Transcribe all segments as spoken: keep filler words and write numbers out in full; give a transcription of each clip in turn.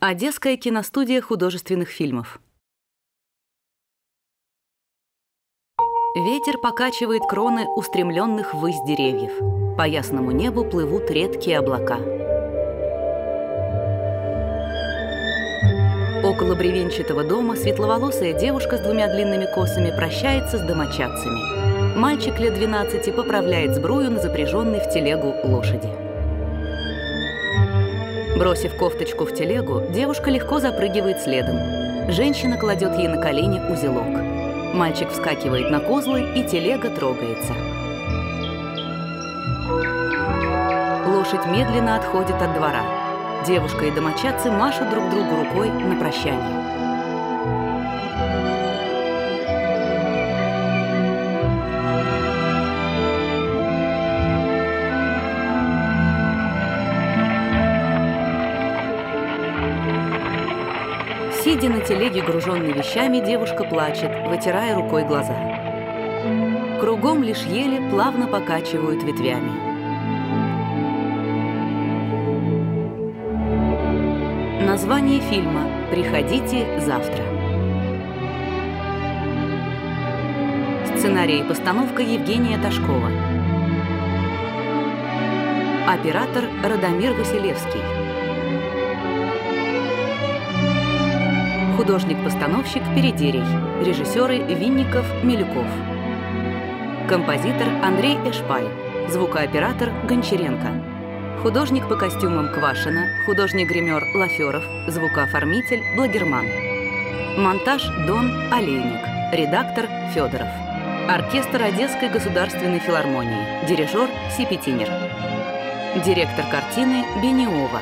Одесская киностудия художественных фильмов. Ветер покачивает кроны устремленных ввысь деревьев. По ясному небу плывут редкие облака. Около бревенчатого дома светловолосая девушка с двумя длинными косами прощается с домочадцами. Мальчик лет двенадцати поправляет сбрую на запряженной в телегу лошади. Бросив кофточку в телегу, девушка легко запрыгивает следом. Женщина кладет ей на колени узелок. Мальчик вскакивает на козлы, и телега трогается. Лошадь медленно отходит от двора. Девушка и домочадцы машут друг другу рукой на прощание. Сидя на телеге, груженной вещами, девушка плачет, вытирая рукой глаза. Кругом лишь ели плавно покачивают ветвями. Название фильма «Приходите завтра». Сценарий и постановка Евгения Ташкова. Оператор Радомир Василевский. Художник-постановщик Передерий. Режиссеры Винников, Милюков. Композитор Андрей Эшпай. Звукооператор Гончаренко. Художник по костюмам Квашина. Художник-гример Лаферов. Звукооформитель Благерман. Монтаж Дон Олейник. Редактор Федоров. Оркестр Одесской государственной филармонии. Дирижер Сипетинер. Директор картины Бениова.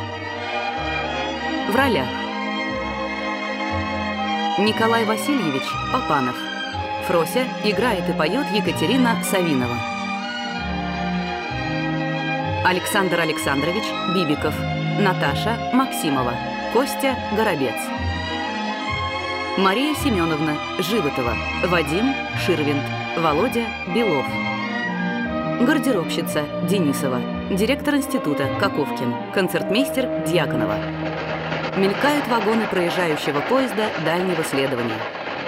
В ролях: Николай Васильевич Папанов. Фрося играет и поет Екатерина Савинова. Александр Александрович Бибиков. Наташа Максимова. Костя Горобец. Мария Семеновна Животова. Вадим Ширвинд. Володя Белов. Гардеробщица Денисова. Директор института Каковкин. Концертмейстер Дьяконова. Мелькают вагоны проезжающего поезда дальнего следования.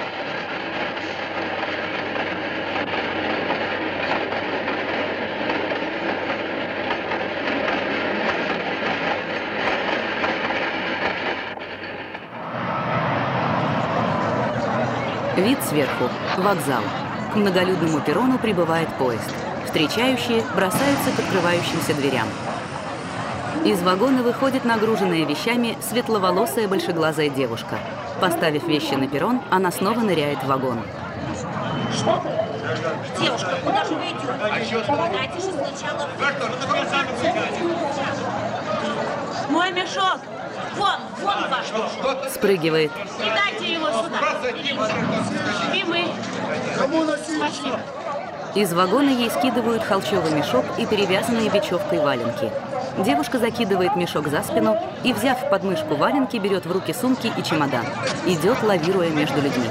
Вид сверху. Вокзал. К многолюдному перрону прибывает поезд. Встречающие бросаются к открывающимся дверям. Из вагона выходит нагруженная вещами светловолосая большеглазая девушка. Поставив вещи на перрон, она снова ныряет в вагон. Что? Девушка, куда же вы идете? Знаете же сначала... Мой мешок! Вон, вон ваш! Спрыгивает. И дайте его сюда. И мы. Спасибо. Из вагона ей скидывают холщовый мешок и перевязанные бечевкой валенки. Девушка закидывает мешок за спину и, взяв в подмышку валенки, берет в руки сумки и чемодан. Идет, лавируя между людьми.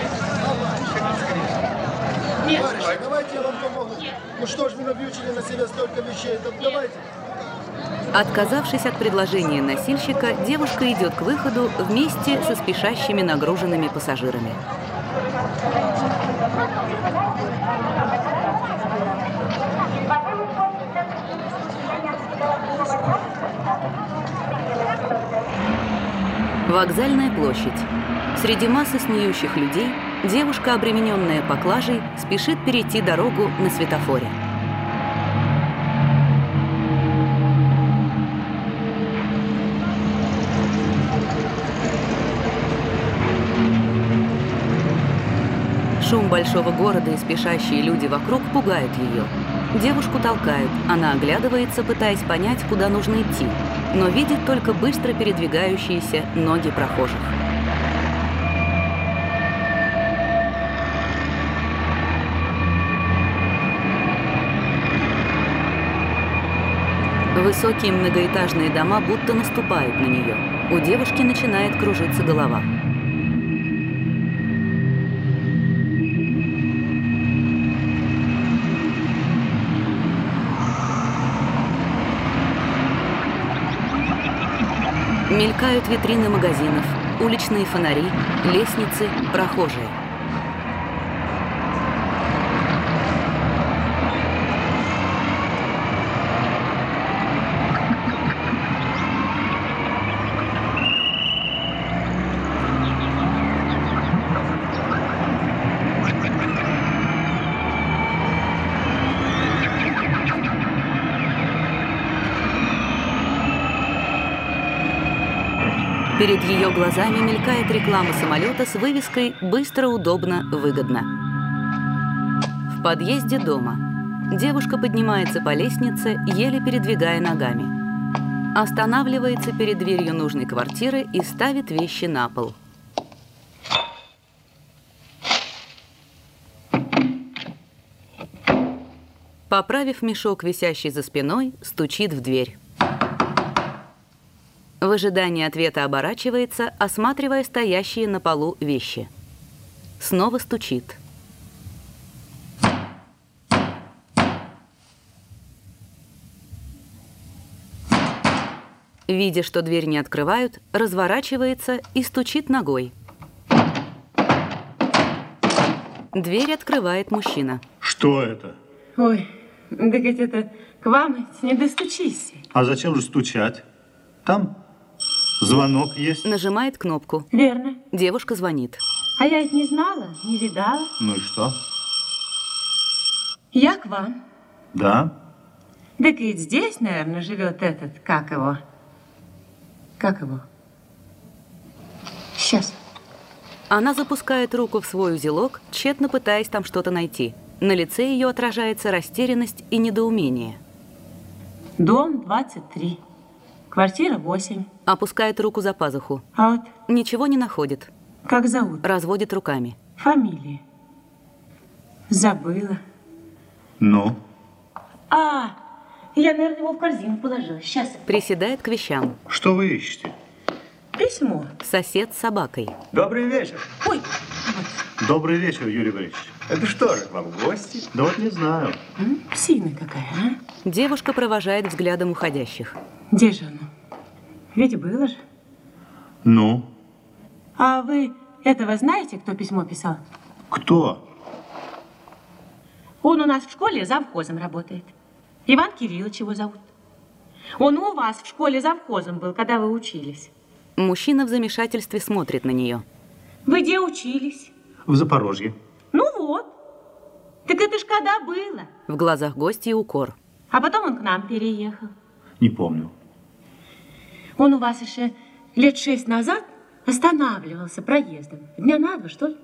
Нет. Давайте я вам помогу. Ну что ж вы навьючили на себя столько вещей? Так давайте. Отказавшись от предложения носильщика, девушка идет к выходу вместе со спешащими нагруженными пассажирами. Вокзальная площадь. Среди массы снующих людей девушка, обремененная поклажей, спешит перейти дорогу на светофоре. Шум большого города и спешащие люди вокруг пугают ее. Девушку толкают, она оглядывается, пытаясь понять, куда нужно идти, но видит только быстро передвигающиеся ноги прохожих. Высокие многоэтажные дома будто наступают на нее. У девушки начинает кружиться голова. Мелькают витрины магазинов, уличные фонари, лестницы, прохожие. Перед ее глазами мелькает реклама самолета с вывеской «Быстро, удобно, выгодно». В подъезде дома девушка поднимается по лестнице, еле передвигая ногами. Останавливается перед дверью нужной квартиры и ставит вещи на пол. Поправив мешок, висящий за спиной, стучит в дверь. В ожидании ответа оборачивается, осматривая стоящие на полу вещи. Снова стучит. Видя, что дверь не открывают, разворачивается и стучит ногой. Дверь открывает мужчина. Что это? Ой, так ведь это к вам не достучись. А зачем же стучать? Там звонок есть. Нажимает кнопку. Верно. Девушка звонит. А я ведь не знала, не видала. Ну и что? Я к вам. Да? Так ведь здесь, наверное, живет этот, как его? Как его? Сейчас. Она запускает руку в свой узелок, тщетно пытаясь там что-то найти. На лице ее отражается растерянность и недоумение. Дом двадцать три. Квартира восемь. Опускает руку за пазуху. А вот Ничего не находит. как зовут? Разводит руками. Фамилия. Забыла. Ну? А, я, наверное, его в корзину положила. Сейчас. Приседает к вещам. Что вы ищете? Письмо. Сосед с собакой. Добрый вечер. Ой, Добрый вечер, Юрий Борисович. Это что же, к вам гости? Да вот не знаю. м, псина какая, а? Девушка провожает взглядом уходящих. Где же оно? Ведь было же. Ну? А вы этого знаете, кто письмо писал? Кто? Он у нас в школе завхозом работает. Иван Кириллович его зовут. Он у вас в школе завхозом был, когда вы учились. Мужчина в замешательстве смотрит на нее. Вы где учились? В Запорожье. Ну вот. Так это ж когда было. В глазах гостья укор. А потом он к нам переехал. Не помню. Он у вас еще лет шесть назад останавливался проездом. Дня на два, что ли?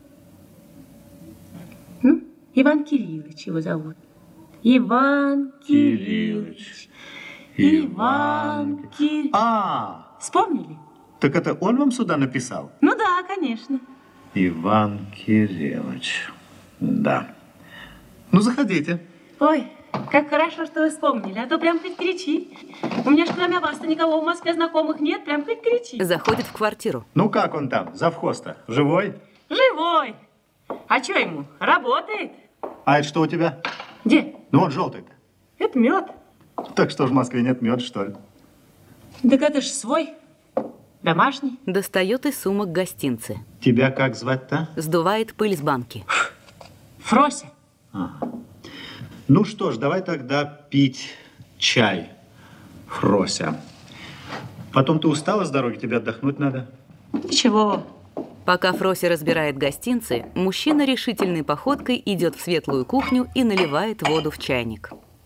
Ну, Иван Кириллович его зовут. Иван Кириллович. Иван Кириллович. А, Вспомнили? так это он вам сюда написал? Ну да, конечно. Иван Кириллович. Да. Ну, заходите. Ой, как хорошо, что вы вспомнили, а то прям хоть кричи. У меня ж кроме вас-то никого в Москве знакомых нет, прям хоть кричи. Заходит в квартиру. Ну, как он там, завхоз-то? Живой? Живой. А что ему, работает? А это что у тебя? Где? Ну, он желтый-то. Это мед. Так что ж в Москве нет меда, что ли? Так это ж свой, домашний. Достает из сумок гостинцы. Тебя как звать-то? Сдувает пыль с банки. Фрося. Ну что ж, давай тогда пить чай, Фрося. Потом ты устала с дороги, тебе отдохнуть надо. Ничего. Пока Фрося разбирает гостинцы, мужчина решительной походкой идет в светлую кухню и наливает воду в чайник.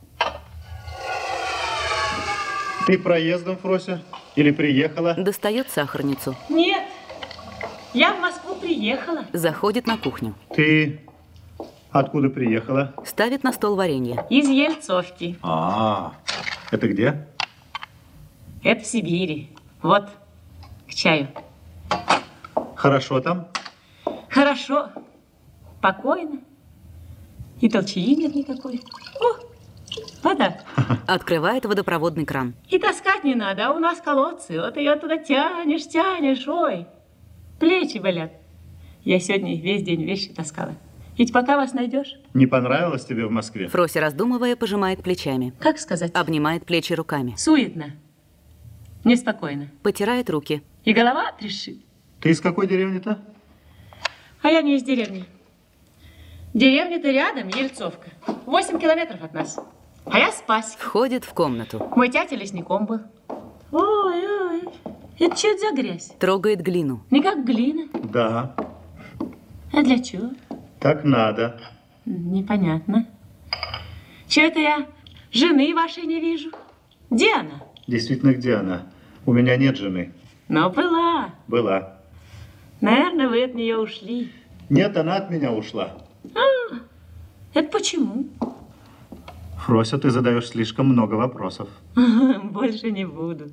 Ты проездом, Фрося? Или приехала? Достает сахарницу. Нет, я в Москву приехала. Заходит на кухню. Ты откуда приехала? Ставит на стол варенье. Из Ельцовки. А, это где? Это в Сибири. Вот, к чаю. Хорошо там? Хорошо. Спокойно. И толчии нет никакой. О, вода. Открывает водопроводный кран. И таскать не надо, а у нас колодцы. Вот ее туда тянешь, тянешь, ой. Плечи болят. Я сегодня весь день вещи таскала. Ведь пока вас найдешь. Не понравилось тебе в Москве? Фрося, раздумывая, пожимает плечами. Как сказать? Обнимает плечи руками. Суетно. Неспокойно. Потирает руки. И голова трещит. Ты из какой деревни-то? А я не из деревни. Деревня-то рядом, Ельцовка. Восемь километров от нас. А я с пасеки. Входит в комнату. Мой тятя лесником был. Ой-ой, это что это за грязь? Трогает глину. Не как глина. Да, А для чего? так надо. Непонятно. Чего это я жены вашей не вижу? Где она? Действительно, где она? У меня нет жены. Но была. Была. Наверное, вы от нее ушли. Нет, она от меня ушла. А, это почему? Фрося, ты задаешь слишком много вопросов. Больше не буду.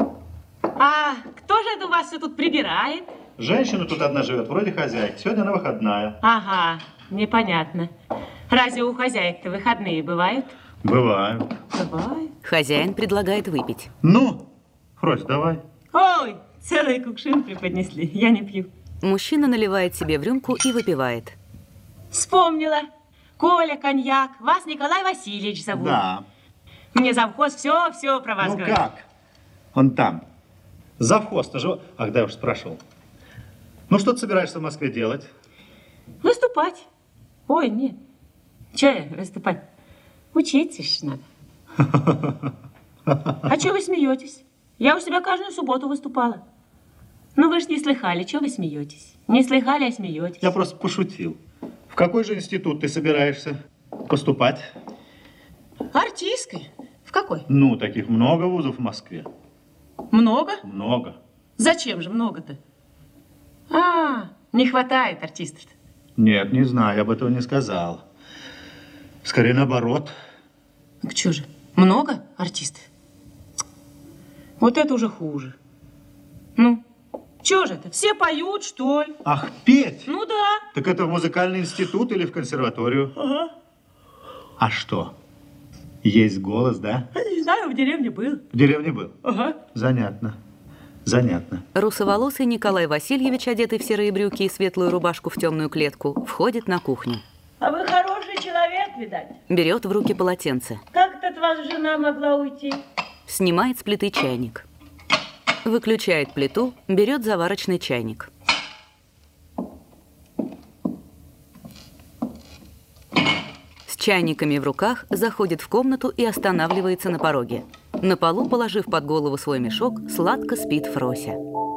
А кто же это у вас все тут прибирает? Женщина тут одна живет, вроде хозяйки. Сегодня она выходная. Ага, непонятно. Разве у хозяек-то выходные бывают? Бывают. Бывают. Хозяин предлагает выпить. Ну, Фрось, давай. Ой, целый кувшин преподнесли. Я не пью. Мужчина наливает себе в рюмку и выпивает. Вспомнила. Коля, коньяк. Вас Николай Васильевич зовут. Да. Мне завхоз все-все про вас Ну говорит. как? Он там. Завхоз-то же... Ах, да, я уж спрашивал. Ну, что ты собираешься в Москве делать? Выступать. Ой, нет. Че я выступать? Учиться ж надо. А что вы смеетесь? Я у себя каждую субботу выступала. Ну, вы ж не слыхали, что вы смеетесь? Не слыхали, а смеетесь. Я просто пошутил. В какой же институт ты собираешься поступать? Артистской? В какой? Ну, таких много вузов в Москве. Много? Много. Зачем же много-то? А, не хватает артистов-то. Нет, не знаю, я бы этого не сказал. Скорее наоборот. Так что же, много артистов? Вот это уже хуже. Ну, что же это, все поют, что ли? Ах, петь? Ну да. Так это в музыкальный институт или в консерваторию? Ага. А что? Есть голос, да? Не знаю, в деревне был. В деревне был? Ага. Занятно. Занятно. Русоволосый Николай Васильевич, одетый в серые брюки и светлую рубашку в темную клетку, входит на кухню. А вы хороший человек, видать. Берет в руки полотенце. Как это от вас жена могла уйти? Снимает с плиты чайник. Выключает плиту, берет заварочный чайник. С чайниками в руках заходит в комнату и останавливается на пороге. На полу, положив под голову свой мешок, сладко спит Фрося.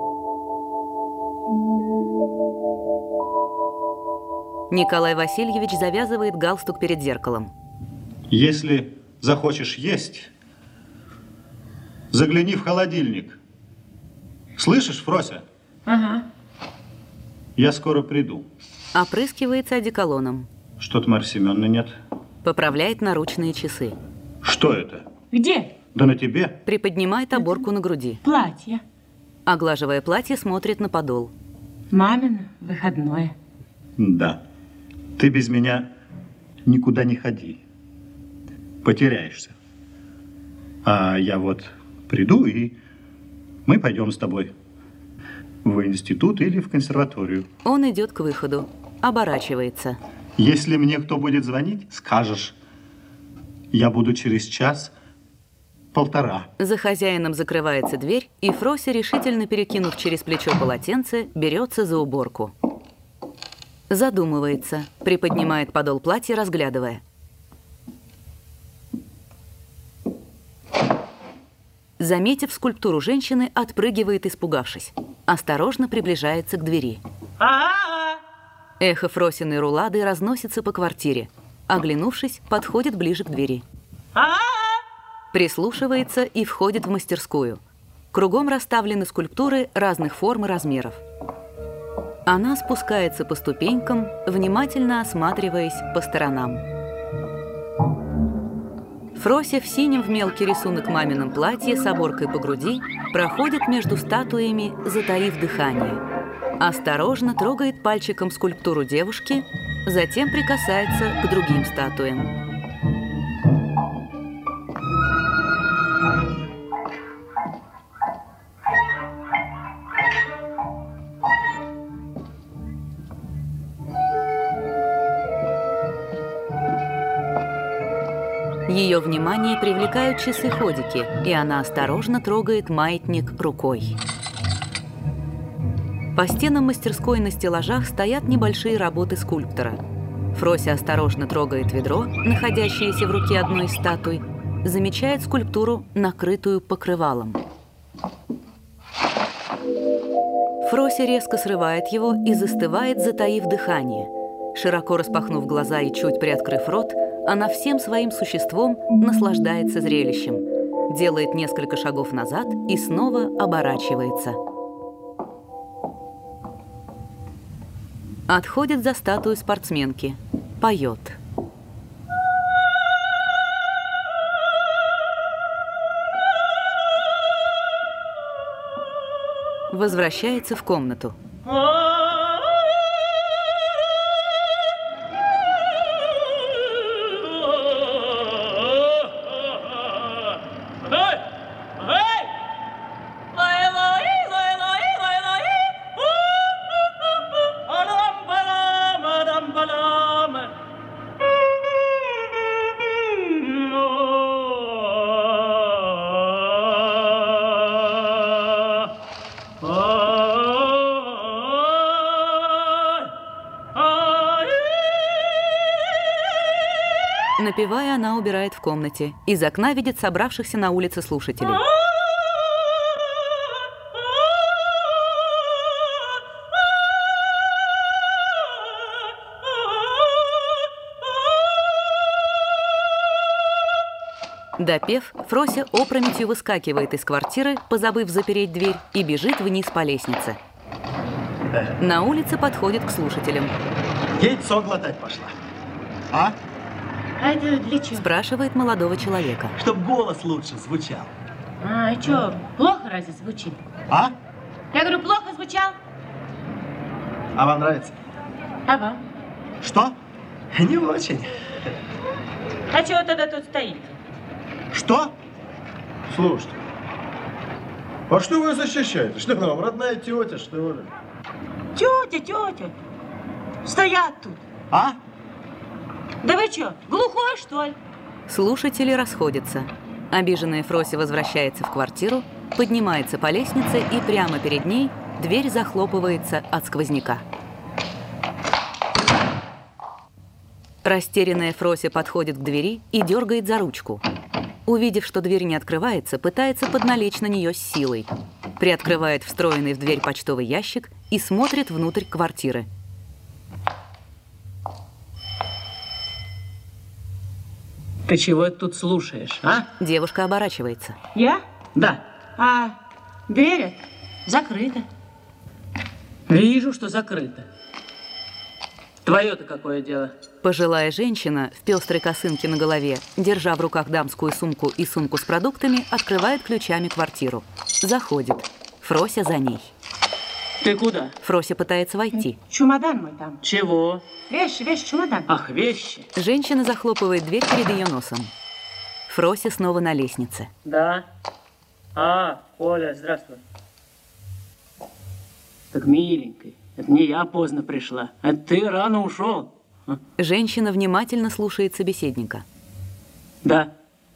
Николай Васильевич завязывает галстук перед зеркалом. Если захочешь есть, загляни в холодильник. Слышишь, Фрося? Ага. Я скоро приду. Опрыскивается одеколоном. Что-то Марьи Семеновны нет. Поправляет наручные часы. Что это? Где? Да на тебе. Приподнимает оборку на груди. Платье. Оглаживая платье, смотрит на подол. Мамино выходное. Да. Ты без меня никуда не ходи. Потеряешься. А я вот приду, и мы пойдем с тобой в институт или в консерваторию. Он идет к выходу. Оборачивается. Если мне кто будет звонить, скажешь. Я буду через час-полтора. За хозяином закрывается дверь, и Фрося, решительно перекинув через плечо полотенце, берется за уборку. Задумывается, приподнимает подол платья, разглядывая. Заметив скульптуру женщины, отпрыгивает, испугавшись. Осторожно приближается к двери. А-а-а! Эхо Фросиной рулады разносится по квартире. Оглянувшись, подходит ближе к двери. А-а-а! Прислушивается и входит в мастерскую. Кругом расставлены скульптуры разных форм и размеров. Она спускается по ступенькам, внимательно осматриваясь по сторонам. Фрося в синем в мелкий рисунок мамином платье с оборкой по груди проходит между статуями, затаив дыхание. Осторожно трогает пальчиком скульптуру девушки, затем прикасается к другим статуям. Ее внимание привлекают часы-ходики, и она осторожно трогает маятник рукой. По стенам мастерской на стеллажах стоят небольшие работы скульптора. Фрося осторожно трогает ведро, находящееся в руке одной из статуй, замечает скульптуру, накрытую покрывалом. Фрося резко срывает его и застывает, затаив дыхание. Широко распахнув глаза и чуть приоткрыв рот, она всем своим существом наслаждается зрелищем, делает несколько шагов назад и снова оборачивается. Отходит за статую спортсменки, поет. Возвращается в комнату. Напевая, она убирает в комнате. Из окна видит собравшихся на улице слушателей. Допев, Фрося опрометью выскакивает из квартиры, позабыв запереть дверь, и бежит вниз по лестнице. На улице подходит к слушателям. Яйцо глотать пошла. А? А это для чего? Спрашивает молодого человека. Чтоб голос лучше звучал. А, и что, плохо разве звучит? А? Я говорю, плохо звучал? А вам нравится? А вам? Что? Не очень. А чего тогда тут стоите? Что? Слушайте, а что вы защищаете? Что она вам, родная тетя, что ли? Тетя, тетя, стоят тут. А? Да вы что, глухой, что ли? Слушатели расходятся. Обиженная Фрося возвращается в квартиру, поднимается по лестнице, и прямо перед ней дверь захлопывается от сквозняка. Растерянная Фрося подходит к двери и дергает за ручку. Увидев, что дверь не открывается, пытается подналечь на нее с силой. Приоткрывает встроенный в дверь почтовый ящик и смотрит внутрь квартиры. Ты чего тут слушаешь, а? Девушка оборачивается. Я? Да. А дверь закрыта. Вижу, что закрыта. Твое-то какое дело? Пожилая женщина в пестрой косынке на голове, держа в руках дамскую сумку и сумку с продуктами, открывает ключами квартиру. Заходит. Фрося за ней. Ты куда? Фрося пытается войти. Чемодан мой там. Чего? Вещи, вещи, чемодан. Ах, вещи. Женщина захлопывает дверь перед ее носом. Фрося снова на лестнице. Да. А, Оля, здравствуй. Так, миленькая, это не я поздно пришла, а ты рано ушел. Женщина внимательно слушает собеседника. Да.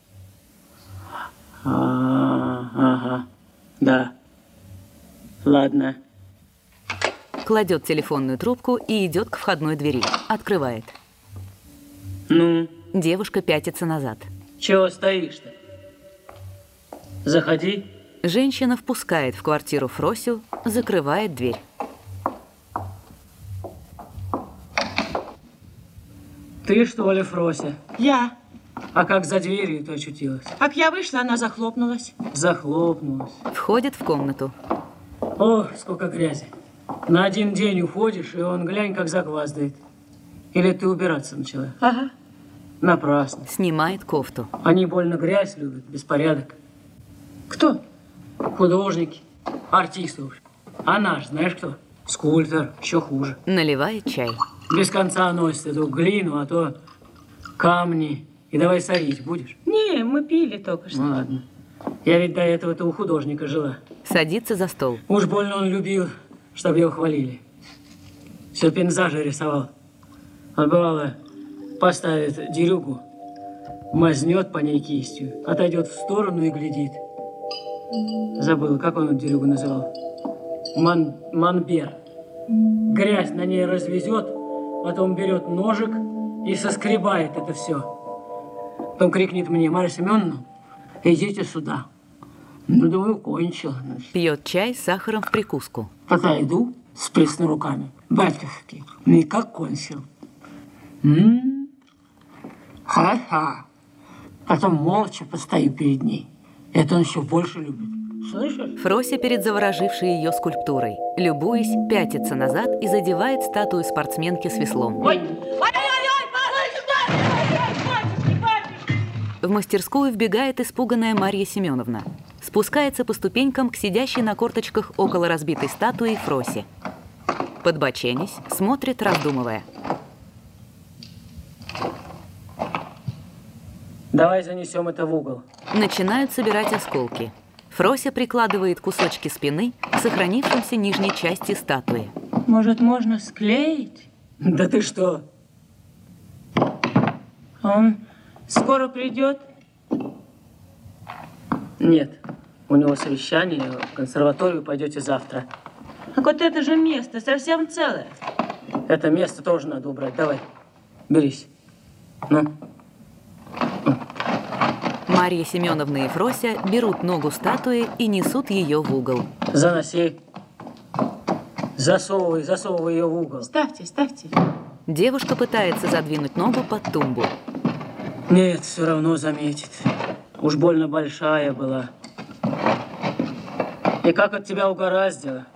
А, ага. Да. Ладно. Кладет телефонную трубку и идет к входной двери. Открывает. Ну? Девушка пятится назад. Чего стоишь-то? Заходи. Женщина впускает в квартиру Фросю, закрывает дверь. Ты что ли, Фрося? Я. А как за дверью-то очутилась? Как я вышла, она захлопнулась. Захлопнулась. Входит в комнату. О, сколько грязи. На один день уходишь, и он, глянь, как загваздает. Или ты убираться начала? Ага. Напрасно. Снимает кофту. Они больно грязь любят, беспорядок. Кто? Художники, артисты уж. А наш, знаешь кто? Скульптор, еще хуже. Наливает чай. Без конца носит эту глину, а то камни. И давай сорить будешь? Не, мы пили только что. Ну ладно. Я ведь до этого-то у художника жила. Садится за стол. Уж больно он любил, чтобы его хвалили. Все пейзажи рисовал. Он, бывало, поставит дерюгу, мазнет по ней кистью, отойдет в сторону и глядит. Забыл, как он эту дерюгу называл? Ман, манбер. Грязь на ней развезет, потом берет ножик и соскребает это все. Потом крикнет мне: Марья Семеновна, идите сюда. Ну, думаю, кончил. Пьет чай с сахаром в прикуску. Пока иду с пресными руками. Батюшки, ну и как кончил. М-м-м. Ха-ха. Потом молча постою перед ней. Это он еще больше любит. Слышишь? Фрося перед заворожившей ее скульптурой, любуясь, пятится назад и задевает статую спортсменки с веслом. Ой! Ой-ой-ой, батюшки, батюшки! В мастерскую вбегает испуганная Марья Семеновна. Спускается по ступенькам к сидящей на корточках около разбитой статуи Фросе. Подбоченясь, смотрит, раздумывая. Давай занесем это в угол. Начинают собирать осколки. Фрося прикладывает кусочки спины к сохранившимся нижней части статуи. Может, можно склеить? Да ты что? Он скоро придет? Нет. У него совещание, в консерваторию пойдете завтра. Так вот это же место совсем целое. Это место тоже надо убрать. Давай, берись. Ну. Марья Семеновна и Фрося берут ногу статуи и несут ее в угол. Заноси. Засовывай, засовывай ее в угол. Ставьте, ставьте. Девушка пытается задвинуть ногу под тумбу. Нет, все равно заметит. Уж больно большая была. И как от тебя угораздило.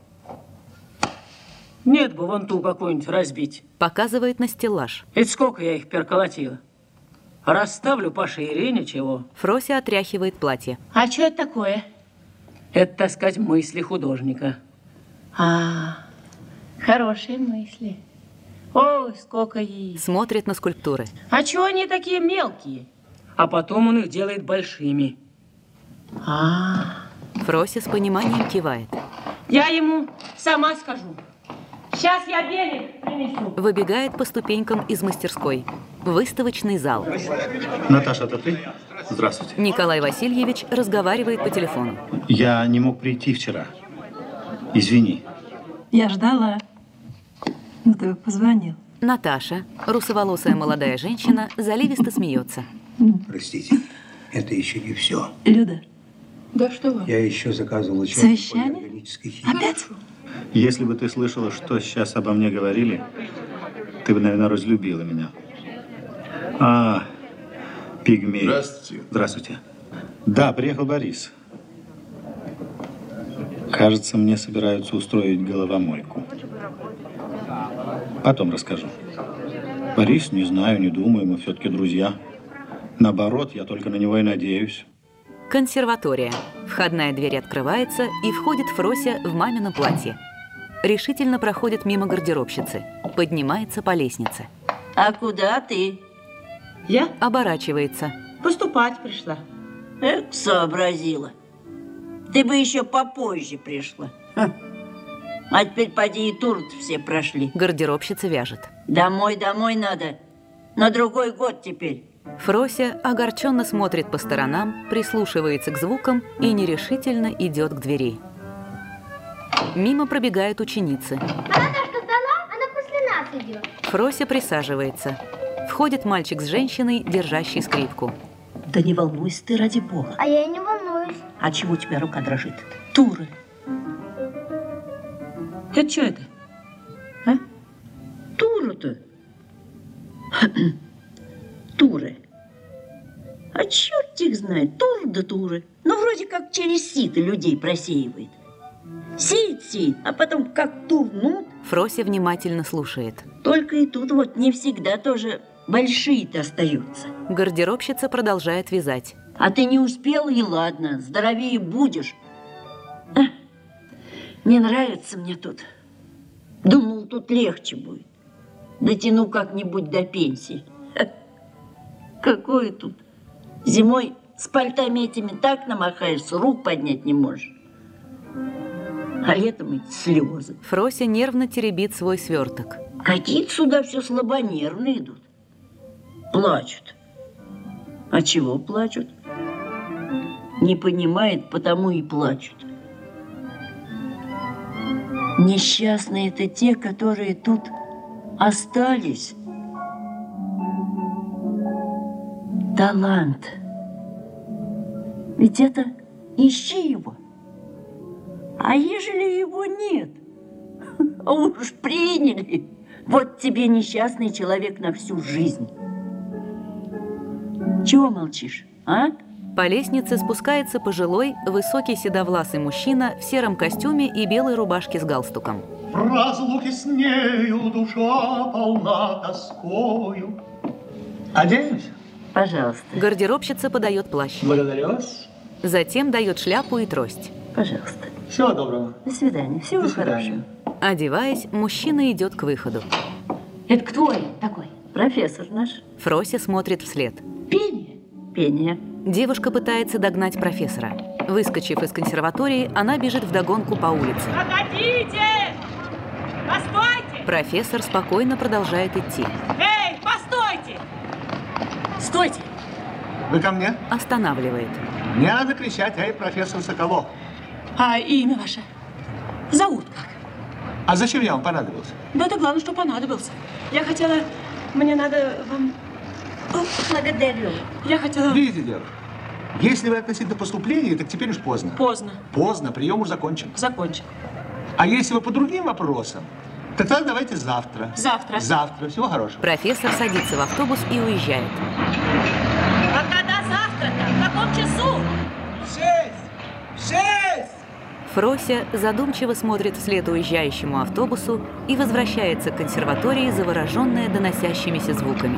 Нет бы вон ту какую-нибудь разбить. Показывает на стеллаж. Ведь сколько я их переколотила. Расставлю по шире, ничего. Фрося отряхивает платье. А что это такое? Это, так сказать, мысли художника. А, хорошие мысли. Ой, сколько ей. Смотрит на скульптуры. А чего они такие мелкие? А потом он их делает большими. А, Фрося с пониманием кивает. я ему сама скажу. Сейчас я белик принесу. Выбегает по ступенькам из мастерской. Выставочный зал. Наташа, это ты? Здравствуйте. Николай Васильевич разговаривает по телефону. Я не мог прийти вчера. Извини. Я ждала. Ну, ты позвонил. Наташа, русоволосая молодая женщина, заливисто смеется. Простите, это еще не все. Люда. Да что вы? Я еще заказывал чай Совещание? по органической химии. Опять? Если бы ты слышала, что сейчас обо мне говорили, ты бы, наверное, разлюбила меня. А, пигмей. Здравствуйте. Здравствуйте. Да, приехал Борис. Кажется, мне собираются устроить головомойку. Потом расскажу. Борис, не знаю, не думаю, мы все-таки друзья. Наоборот, я только на него и надеюсь. Консерватория. Входная дверь открывается, и входит Фрося в мамином платье. Решительно проходит мимо гардеробщицы. Поднимается по лестнице. А куда ты? Я Оборачивается. поступать пришла. Эх, сообразила. Ты бы еще попозже пришла. Ха. А теперь поди и тур все прошли. Гардеробщица вяжет. Домой, домой надо. На другой год теперь. Фрося огорченно смотрит по сторонам, прислушивается к звукам и нерешительно идет к двери. Мимо пробегают ученицы. А Наташка сдала? Она после нас идет. Фрося присаживается. Входит мальчик с женщиной, держащий скрипку. Да не волнуйся ты, ради бога. А я и не волнуюсь. А чего у тебя рука дрожит? Туры. Это что это? А? Туры-то. Туры. А черт их знает, туры да туры. Ну, вроде как через сито людей просеивает. Сеет, сеет, а потом как турнут. Фрося внимательно слушает. Только и тут вот не всегда тоже большие-то остаются. Гардеробщица продолжает вязать. А ты не успела, и ладно, здоровее будешь. А, не нравится мне тут. Думал, тут легче будет. Дотяну как-нибудь до пенсии. Ха. Какое тут? Зимой с пальтами этими так намахаешься, рук поднять не можешь. А летом эти слезы. Фрося нервно теребит свой сверток. Какие-то сюда все слабонервные идут. Плачут. А чего плачут? Не понимает, потому и плачут. Несчастные это те, которые тут остались. Талант. Ведь это ищи его. А ежели его нет, а уж приняли, вот тебе несчастный человек на всю жизнь. Чего молчишь, а? По лестнице спускается пожилой, высокий седовласый мужчина в сером костюме и белой рубашке с галстуком. В разлуке с нею душа полна тоскою. Оденусь? Пожалуйста. Гардеробщица подает плащ. Благодарю вас. Затем дает шляпу и трость. Пожалуйста. Всего доброго. До свидания. Всего До свидания. хорошего. Одеваясь, мужчина идет к выходу. Это кто он такой? Профессор наш. Фрося смотрит вслед. Пение. Пение. Девушка пытается догнать профессора. Выскочив из консерватории, она бежит вдогонку по улице. Погодите! Постойте! Профессор спокойно продолжает идти. Эй, постойте! Стойте! Вы ко мне? Останавливает. Не надо кричать, эй, профессор Соколов. А имя ваше? Зовут как? А зачем я вам понадобился? Да это главное, что понадобился. Я хотела... Мне надо вам... Благодарю. Я хотела... Видите, девушка, если вы относительно поступления, так теперь уж поздно. Поздно. Поздно, прием уже закончен. Закончен. А если вы по другим вопросам, так тогда давайте завтра. Завтра. Завтра. Всего хорошего. Профессор садится в автобус и уезжает. А когда завтра-то? В каком часу? Шесть! Шесть! Фрося задумчиво смотрит вслед уезжающему автобусу и возвращается к консерватории, завороженная доносящимися звуками.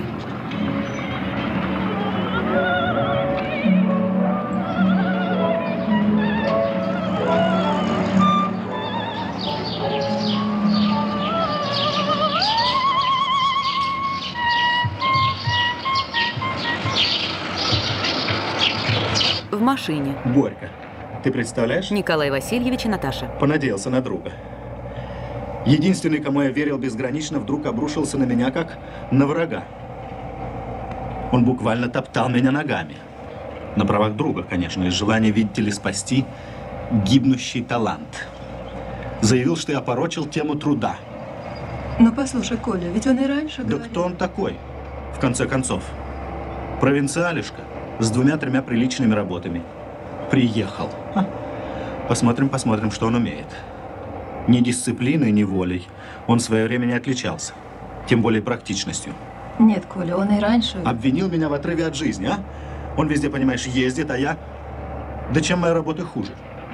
В машине. Борька, ты представляешь? Николай Васильевич и Наташа. Понадеялся на друга. Единственный, кому я верил безгранично, вдруг обрушился на меня, как на врага. Он буквально топтал меня ногами. На правах друга, конечно, из желания, видите ли, спасти гибнущий талант. Заявил, что я опорочил тему труда. Ну, послушай, Коля, ведь он и раньше Да говорил... кто он такой, в конце концов? Провинциалишка с двумя-тремя приличными работами. Приехал. Ха. Посмотрим, посмотрим, что он умеет. Ни дисциплиной, ни волей он в свое время не отличался. Тем более практичностью. Нет, Коля, он и раньше... Обвинил меня в отрыве от жизни, а? Он везде, понимаешь, ездит, а я... Да чем моя работа хуже?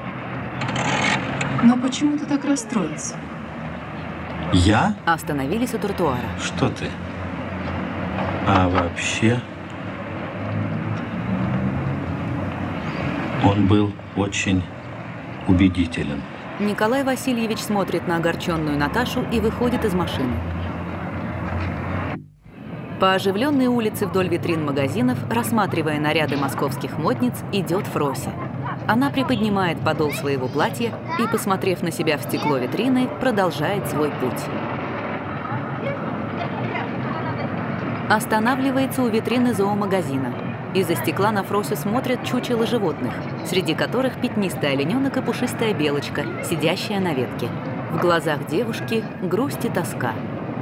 Но почему ты так расстроился? Я? Остановились у тротуара. Что ты? А вообще... Он был очень убедителен. Николай Васильевич смотрит на огорченную Наташу и выходит из машины. По оживленной улице вдоль витрин магазинов, рассматривая наряды московских модниц, идет Фрося. Она приподнимает подол своего платья и, посмотрев на себя в стекло витрины, продолжает свой путь. Останавливается у витрины зоомагазина. Из-за стекла на Фросю смотрят чучело животных, среди которых пятнистый олененок и пушистая белочка, сидящая на ветке. В глазах девушки грусть и тоска.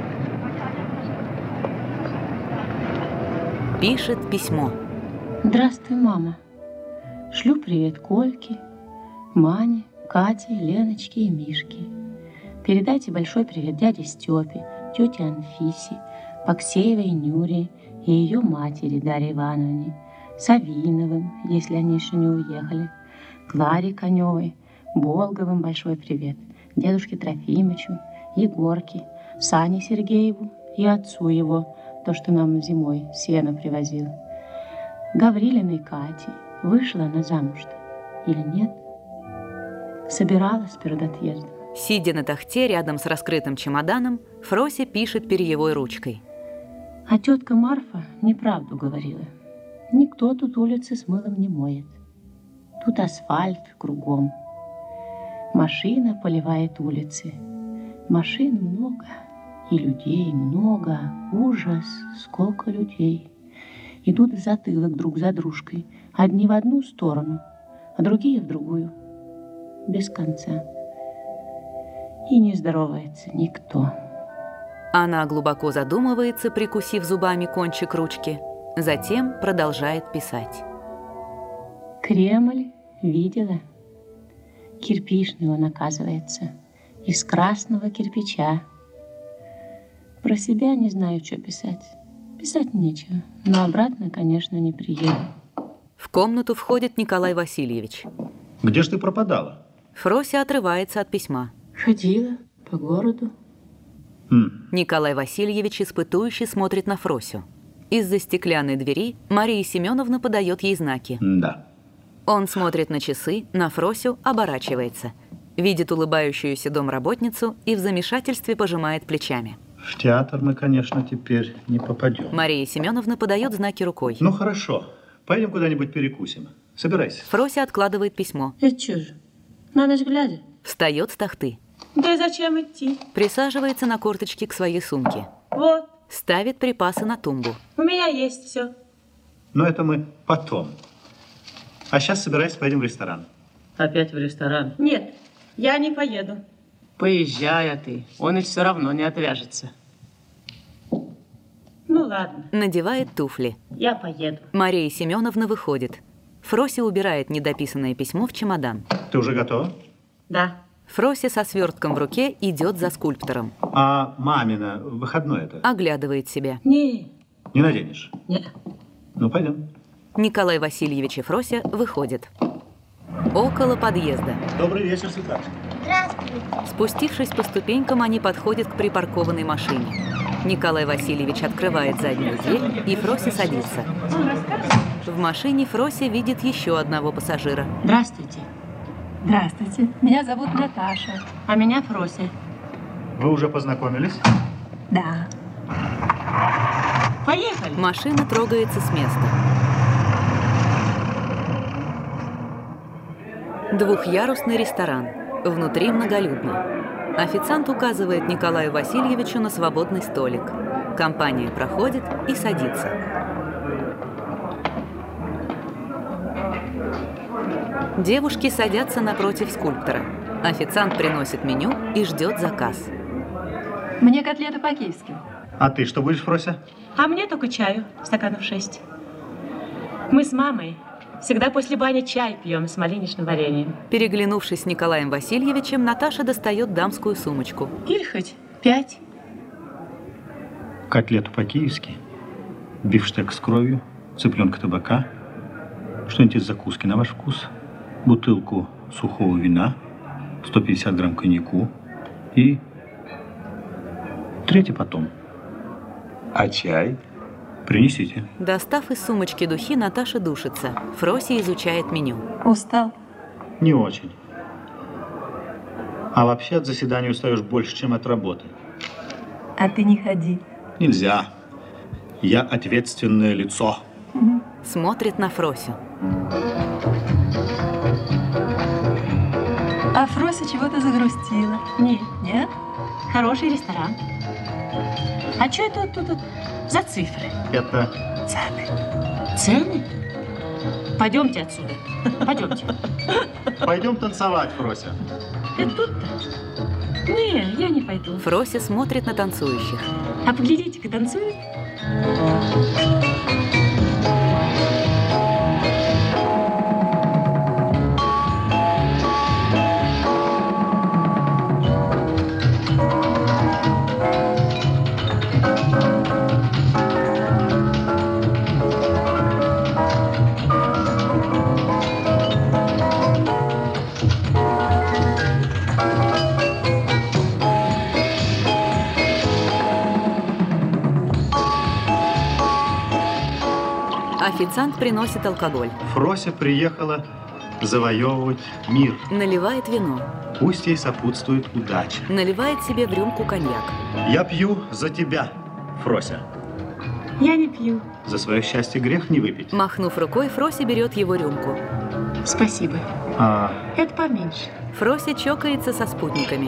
Пишет письмо. Здравствуй, мама. Шлю привет Кольке, Мане, Кате, Леночке и Мишке. Передайте большой привет дяде Степе, тете Анфисе, Паксеевой Нюре и ее матери Дарье Ивановне, Савиновым, если они еще не уехали, Кларе Коневой, Болговым большой привет, дедушке Трофимычу, Егорке, Сане Сергееву и отцу его, то, что нам зимой сено привозил. Гаврилиной Кате. Вышла она замуж-то или нет? Собиралась перед отъездом. Сидя на тахте рядом с раскрытым чемоданом, Фрося пишет перьевой ручкой. А тетка Марфа неправду говорила. Никто тут улицы с мылом не моет. Тут асфальт кругом. Машина поливает улицы. Машин много, и людей много. Ужас, сколько людей. идут в затылок друг за дружкой. Одни в одну сторону, а другие в другую. Без конца. И не здоровается никто. Она глубоко задумывается, прикусив зубами кончик ручки. Затем продолжает писать. Кремль видела. Кирпичный он, оказывается. Из красного кирпича. Про себя не знаю, что писать. Писать нечего. Но обратно, конечно, не приеду. В комнату входит Николай Васильевич. Где ж ты пропадала? Фрося отрывается от письма. Ходила по городу. М. Николай Васильевич испытующе смотрит на Фросю. Из-за стеклянной двери Мария Семеновна подает ей знаки. Да. Он смотрит на часы, на Фросю, оборачивается. Видит улыбающуюся домработницу и в замешательстве пожимает плечами. В театр мы, конечно, теперь не попадем. Мария Семеновна подает знаки рукой. Ну хорошо, пойдем куда-нибудь перекусим. Собирайся. Фрося откладывает письмо. Это что же? На ночь глядя? Встает с тахты. Да и зачем идти? Присаживается на корточки к своей сумке. Вот. Ставит припасы на тумбу. У меня есть все. Но это мы потом. А сейчас собирайся, пойдем в ресторан. Опять в ресторан? Нет, я не поеду. Поезжай, а ты. Он ведь все равно не отвяжется. Ну ладно. Надевает туфли. Я поеду. Мария Семеновна выходит. Фрося убирает недописанное письмо в чемодан. Ты уже готова? Да. Фрося со свертком в руке идет за скульптором. А мамина выходной это? Оглядывает себя. Не. Не наденешь? Не. Ну, пойдем. Николай Васильевич и Фрося выходят. Около подъезда. Добрый вечер, Светлана. Здравствуйте. Спустившись по ступенькам, они подходят к припаркованной машине. Николай Васильевич открывает заднюю дверь, и Фрося садится. В машине Фрося видит еще одного пассажира. Здравствуйте. Здравствуйте. Меня зовут Наташа. А меня Фрося. Вы уже познакомились? Да. Поехали. Машина трогается с места. Двухъярусный ресторан. Внутри многолюдно. Официант указывает Николаю Васильевичу на свободный столик. Компания проходит и садится. Девушки садятся напротив скульптора. Официант приносит меню и ждет заказ. Мне котлеты по-киевски. А ты что будешь, Фрося? А мне только чаю, стаканов шесть. Мы с мамой всегда после бани чай пьем с малиничным вареньем. Переглянувшись с Николаем Васильевичем, Наташа достает дамскую сумочку. Или хоть пять. Котлету по-киевски, бифштег с кровью, цыпленка табака, что-нибудь из закуски на ваш вкус, бутылку сухого вина, сто пятьдесят грамм коньяку и третий потом. А чай? Принесите. Достав из сумочки духи, Наташа душится. Фрося изучает меню. Устал? Не очень. А вообще от заседания устаешь больше, чем от работы. А ты не ходи. Нельзя. Я ответственное лицо. Угу. Смотрит на Фросю. А Фрося чего-то загрустила. Нет. Нет? Хороший ресторан. А что это тут, тут за цифры? Это цены. Цены? Пойдемте отсюда. Пойдемте. Пойдем танцевать, Фрося. Это тут-то? Не, я не пойду. Фрося смотрит на танцующих. А поглядите-ка, танцуют. Официант приносит алкоголь. Фрося приехала завоевывать мир. Наливает вино. Пусть ей сопутствует удача. Наливает себе в рюмку коньяк. Я пью за тебя, Фрося. Я не пью. За свое счастье грех не выпить. Махнув рукой, Фрося берет его рюмку. Спасибо. А... Это поменьше. Фрося чокается со спутниками.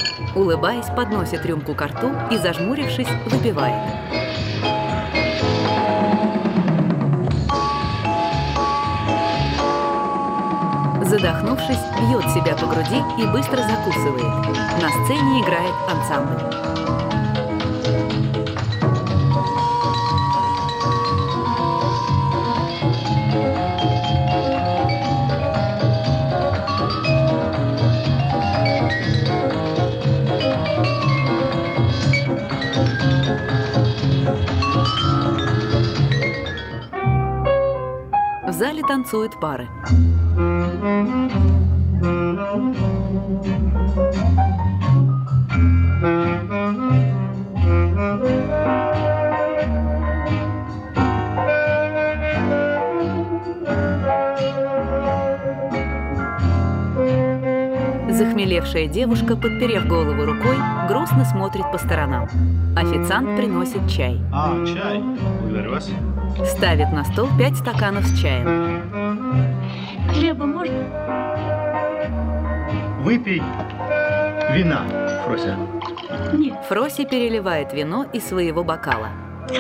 Улыбаясь, подносит рюмку ко рту и, зажмурившись, выпивает. Задохнувшись, бьет себя по груди и быстро закусывает. На сцене играет ансамбль. В зале танцуют пары. Захмелевшая девушка, подперев голову рукой, грустно смотрит по сторонам. Официант приносит чай. А, чай. Благодарю вас. Ставит на стол пять стаканов с чаем. Хлеба можно? Выпей вина, Фрося. Нет. Фрося переливает вино из своего бокала.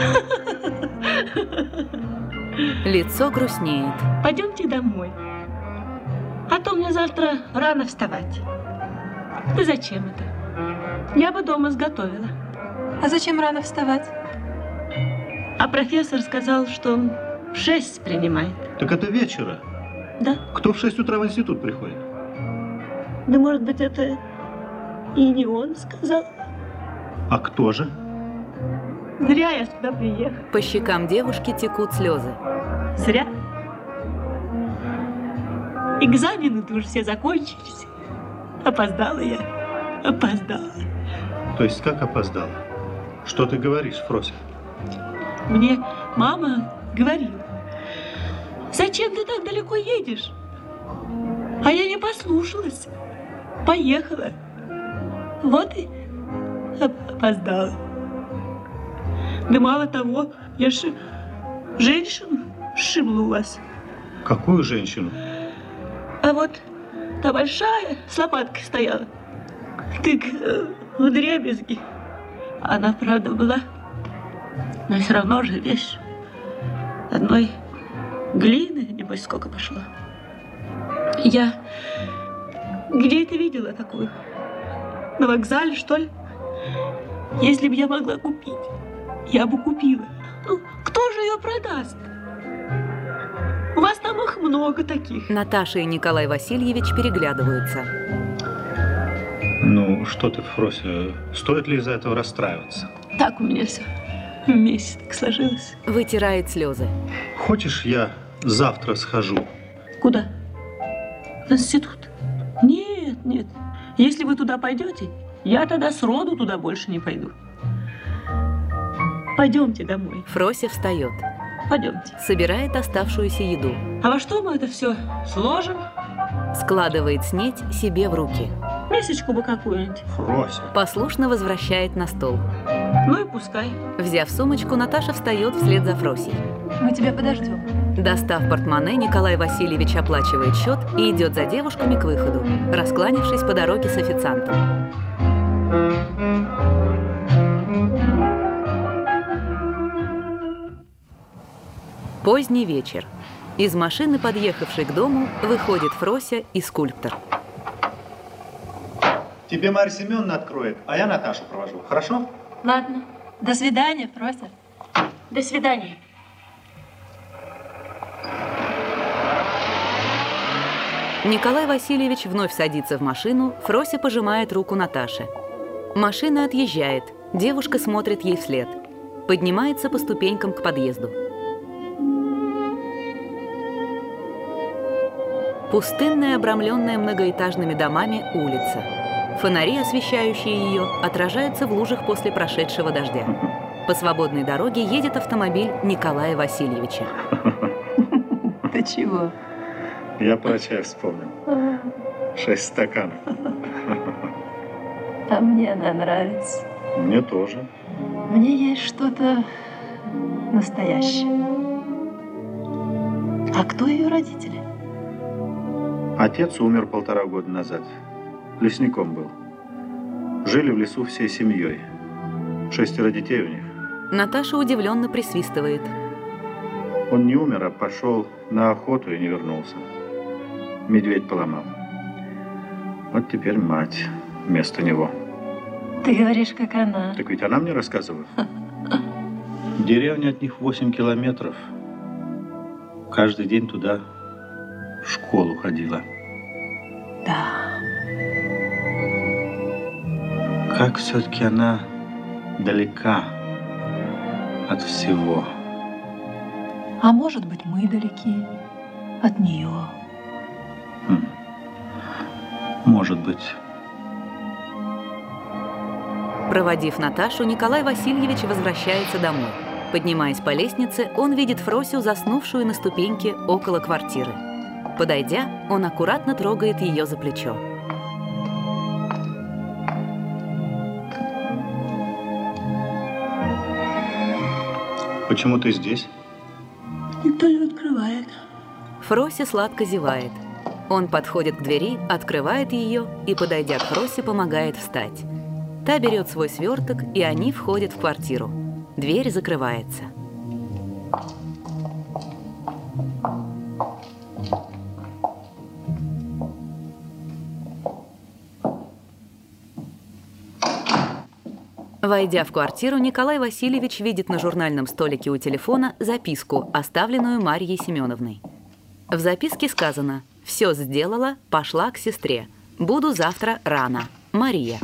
Лицо грустнеет. Пойдемте домой. А то мне завтра рано вставать. Да зачем это? Я бы дома сготовила. А зачем рано вставать? А профессор сказал, что он в шесть принимает. Так это вечера. Да. Кто в шесть утра в институт приходит? Да, может быть, это и не он сказал. А кто же? Зря я сюда приехала. По щекам девушки текут слезы. Зря. Экзамены-то уже все закончились. Опоздала я. Опоздала. То есть как опоздала? Что ты говоришь, Фрося? Мне мама говорила: зачем ты так далеко едешь? А я не послушалась. Поехала. Вот и опоздала. Да мало того, я же женщину сшибла у вас. Какую женщину? А вот та большая с лопаткой стояла. Тык в дребезги. Она, правда, была, но все равно же вещь. Одной глины, небось, сколько пошло. Я где это видела такую? На вокзале, что ли? Если бы я могла купить, я бы купила. Ну, кто же ее продаст? У вас там их много таких. Наташа и Николай Васильевич переглядываются. Ну, что ты, Фрося, стоит ли из-за этого расстраиваться? Так у меня все вместе так сложилось. Вытирает слезы. Хочешь, я завтра схожу? Куда? В институт? Нет, нет. Если вы туда пойдете, я тогда сроду туда больше не пойду. Пойдемте домой. Фрося встает. Пойдемте. Собирает оставшуюся еду. А во что мы это все сложим? Складывает снеть себе в руки. Мисочку бы какую-нибудь. Фрося. Послушно возвращает на стол. Ну и пускай. Взяв сумочку, Наташа встает вслед за Фросей. Мы тебя подождем. Достав портмоне, Николай Васильевич оплачивает счет и идет за девушками к выходу, раскланившись по дороге с официантом. Поздний вечер. Из машины, подъехавшей к дому, выходит Фрося и скульптор. Тебе Марья Семеновна откроет, а я Наташу провожу. Хорошо? Ладно. До свидания, Фрося. До свидания. Николай Васильевич вновь садится в машину, Фрося пожимает руку Наташе. Машина отъезжает, девушка смотрит ей вслед. Поднимается по ступенькам к подъезду. Пустынная, обрамленная многоэтажными домами улица. Фонари, освещающие ее, отражаются в лужах после прошедшего дождя. По свободной дороге едет автомобиль Николая Васильевича. Ты чего? Я про чай вспомнил. Шесть стаканов. А мне она нравится. Мне тоже. Мне есть что-то настоящее. А кто ее родители? Отец умер полтора года назад. Лесником был. Жили в лесу всей семьей. Шестеро детей у них. Наташа удивленно присвистывает. Он не умер, а пошел на охоту и не вернулся. медведь поломал. Вот теперь мать вместо него. Ты говоришь, как она. Так ведь она мне рассказывала. Деревня от них восемь километров. Каждый день туда в школу ходила. Да. Как все-таки она далека от всего. А может быть, мы далеки от нее. Хм. Может быть. Проводив Наташу, Николай Васильевич возвращается домой. Поднимаясь по лестнице, он видит Фросю, заснувшую на ступеньке около квартиры. Подойдя, он аккуратно трогает ее за плечо. Почему ты здесь? Никто не открывает. Фрося сладко зевает. Он подходит к двери, открывает ее и, подойдя к Фросе, помогает встать. Та берет свой сверток, и они входят в квартиру. Дверь закрывается. Войдя в квартиру, Николай Васильевич видит на журнальном столике у телефона записку, оставленную Марьей Семеновной. В записке сказано: «Все сделала, пошла к сестре. Буду завтра рано. Мария».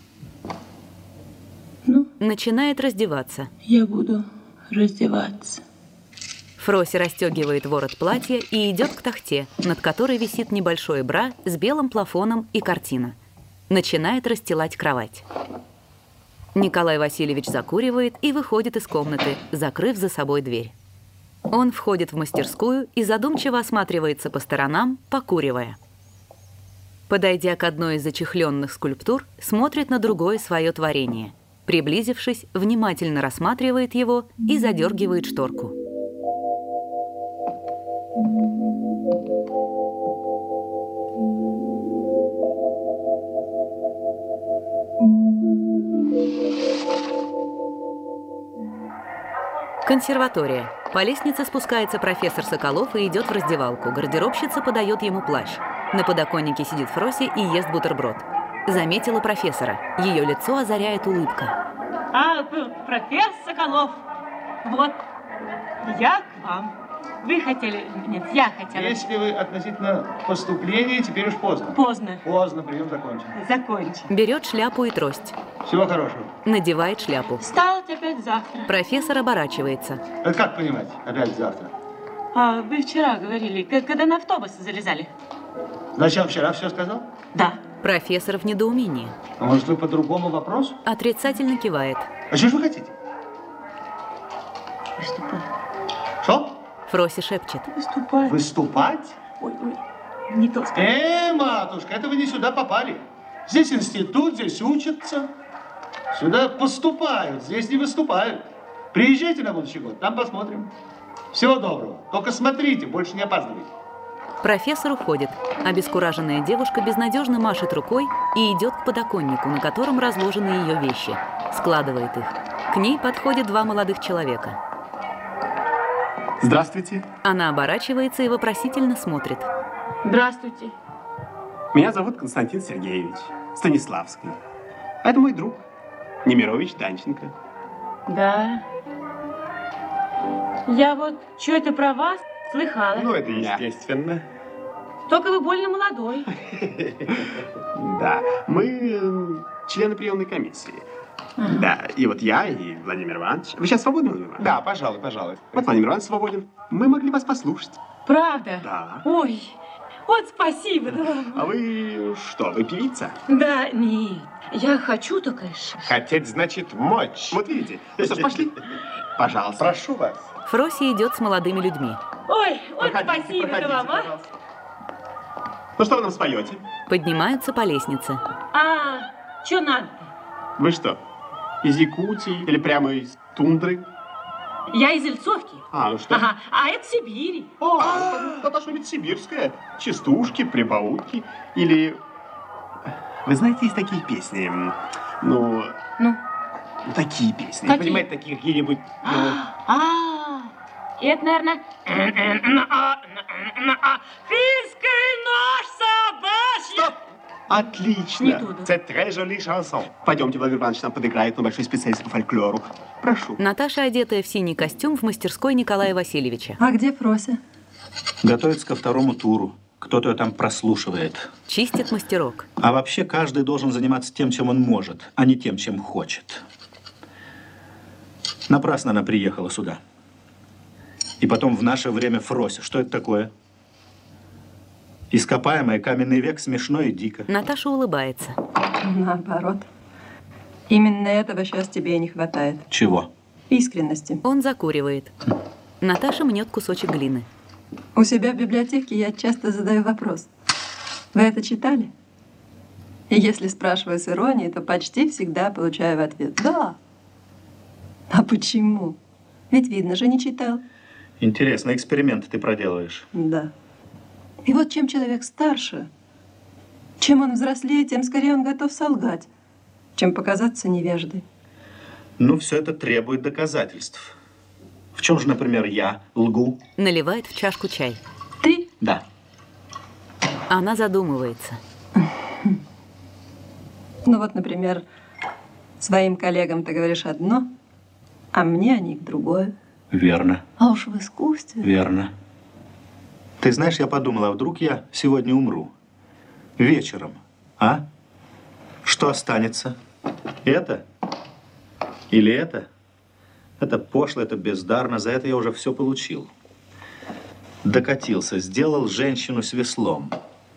Ну? Начинает раздеваться. Я буду раздеваться. Фрося расстегивает ворот платья и идет к тахте, над которой висит небольшой бра с белым плафоном и картина. Начинает расстилать кровать. Николай Васильевич закуривает и выходит из комнаты, закрыв за собой дверь. Он входит в мастерскую и задумчиво осматривается по сторонам, покуривая. Подойдя к одной из зачехленных скульптур, смотрит на другое свое творение. Приблизившись, внимательно рассматривает его и задергивает шторку. Консерватория. По лестнице спускается профессор Соколов и идет в раздевалку. Гардеробщица подает ему плащ. На подоконнике сидит Фрося и ест бутерброд. Заметила профессора. Ее лицо озаряет улыбка. А, профессор Соколов, вот, я к вам. Вы хотели... Нет, я хотела... Если вы относительно поступления, теперь уж поздно. Поздно. Поздно, прием закончен. Закончен. Берет шляпу и трость. Всего хорошего. Надевает шляпу. Встать опять завтра. Профессор оборачивается. Это как понимать, опять завтра? А вы вчера говорили, когда на автобус залезали. Значит, я вчера все сказал? Да. Профессор в недоумении. А может, вы по другому вопросу? Отрицательно кивает. А что же вы хотите? Выступать. Что? Фрося шепчет. Выступать. Выступать? Ой, ой, не то сказать. Э, матушка, это вы не сюда попали. Здесь институт, здесь учатся. Сюда поступают, здесь не выступают. Приезжайте на будущий год, там посмотрим. Всего доброго. Только смотрите, больше не опаздывайте. Профессор уходит. Обескураженная девушка безнадежно машет рукой и идет к подоконнику, на котором разложены ее вещи. Складывает их. К ней подходят два молодых человека. Здравствуйте. Она оборачивается и вопросительно смотрит. Здравствуйте. Меня зовут Константин Сергеевич Станиславский. А это мой друг Немирович Данченко. Да. Я вот что-то про вас слыхала. Ну, это естественно. Только вы больно молодой. Да, мы э, члены приемной комиссии. Ага. Да, и вот я, и Владимир Иванович. Вы сейчас свободны, Владимир Иванович? Да, пожалуй, пожалуй. Вот Владимир Иванович свободен. Мы могли вас послушать. Правда? Да. Ой, вот спасибо. Да. А вы что, вы певица? Да, нет. Я хочу только... Хотеть значит мочь. Вот видите. Ну что ж, пошли. Пожалуйста. Прошу вас. Фрося идет с молодыми людьми. Ой, вот проходите, спасибо проходите, вам, а? Ну что вы нам споете? Поднимаются по лестнице. А, что надо? Вы что, из Якутии или прямо из тундры? Я из Ильцовки. А, ну что? Ага, а это Сибирь. О, это должно быть сибирское. Частушки, прибаутки или... Вы знаете, есть такие песни, ну... Ну? Ну, такие песни. Какие? Понимаете, такие какие-нибудь... Ну... А, это, наверное... Финской Отлично. Не туду. C'est très jolie chanson. Пойдемте, Владимир Иванович нам подыграет, но большой специалист по фольклору. Прошу. Наташа, одетая в синий костюм, в мастерской Николая Васильевича. А где Фрося? Готовится ко второму туру. Кто-то ее там прослушивает. Чистит мастерок. А вообще каждый должен заниматься тем, чем он может, а не тем, чем хочет. Напрасно она приехала сюда. И потом в наше время Фрося. Что это такое? Ископаемое, каменный век, смешно и дико. Наташа улыбается. Наоборот. Именно этого сейчас тебе и не хватает. Чего? Искренности. Он закуривает. Наташа мнет кусочек глины. У себя в библиотеке я часто задаю вопрос. Вы это читали? И если спрашиваю с иронией, то почти всегда получаю в ответ «да». А почему? Ведь видно же, не читал. Интересно, эксперименты ты проделываешь. Да. И вот чем человек старше, чем он взрослее, тем скорее он готов солгать, чем показаться невеждой. Ну, все это требует доказательств. В чем же, например, я лгу? Наливает в чашку чай. Ты? Да. Она задумывается. Ну вот, например, своим коллегам ты говоришь одно, а мне о них другое. Верно. А уж в искусстве. Верно. Ты знаешь, я подумала, а вдруг я сегодня умру? Вечером. А? Что останется? Это? Или это? Это пошло, это бездарно. За это я уже все получил. Докатился, сделал женщину с веслом.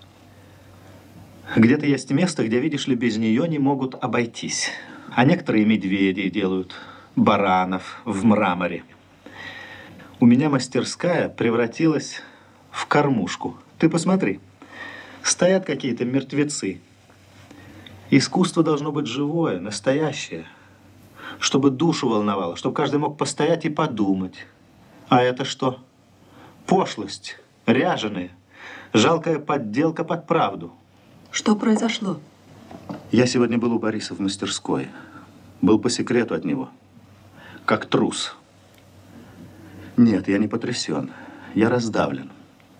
Где-то есть место, где, видишь ли, без нее не могут обойтись. А некоторые медведи делают, баранов в мраморе. У меня мастерская превратилась в кормушку. Ты посмотри. Стоят какие-то мертвецы. Искусство должно быть живое, настоящее. Чтобы душу волновало, чтобы каждый мог постоять и подумать. А это что? Пошлость, ряженая, жалкая подделка под правду. Что произошло? Я сегодня был у Бориса в мастерской. Был по секрету от него. Как трус. Нет, я не потрясен. Я раздавлен.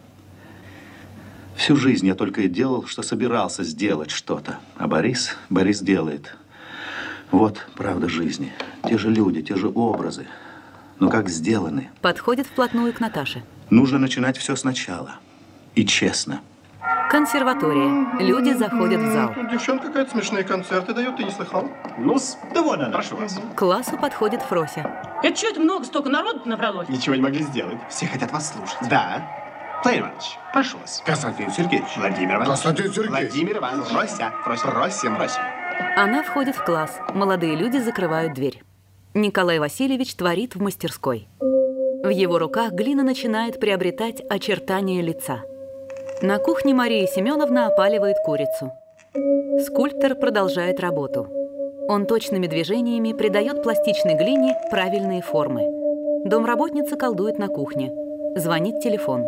Всю жизнь я только и делал, что собирался сделать что-то. А Борис, Борис делает. Вот правда жизни. Те же люди, те же образы. Но как сделаны. Подходит вплотную к Наташе. Нужно начинать все сначала. И честно. Консерватория. Люди заходят в зал. Тут девчонка какая-то смешные концерты дает, ты не слыхал? Ну-с, да вон она. Прошу вас. К классу подходит Фрося. Это что это много, столько народу набралось? Ничего не могли сделать. Все хотят вас слушать. Да. Владимир Иванович, прошу вас. Константин Сергеевич. Владимир Иванович. Константин Сергеевич. Владимир Иванович. Фрося. Фрося. Фрося. Фрося. Она входит в класс. Молодые люди закрывают дверь. Николай Васильевич творит в мастерской. В его руках глина начинает приобретать очертания лица. На кухне Мария Семеновна опаливает курицу. Скульптор продолжает работу. Он точными движениями придает пластичной глине правильные формы. Домработница колдует на кухне. Звонит телефон.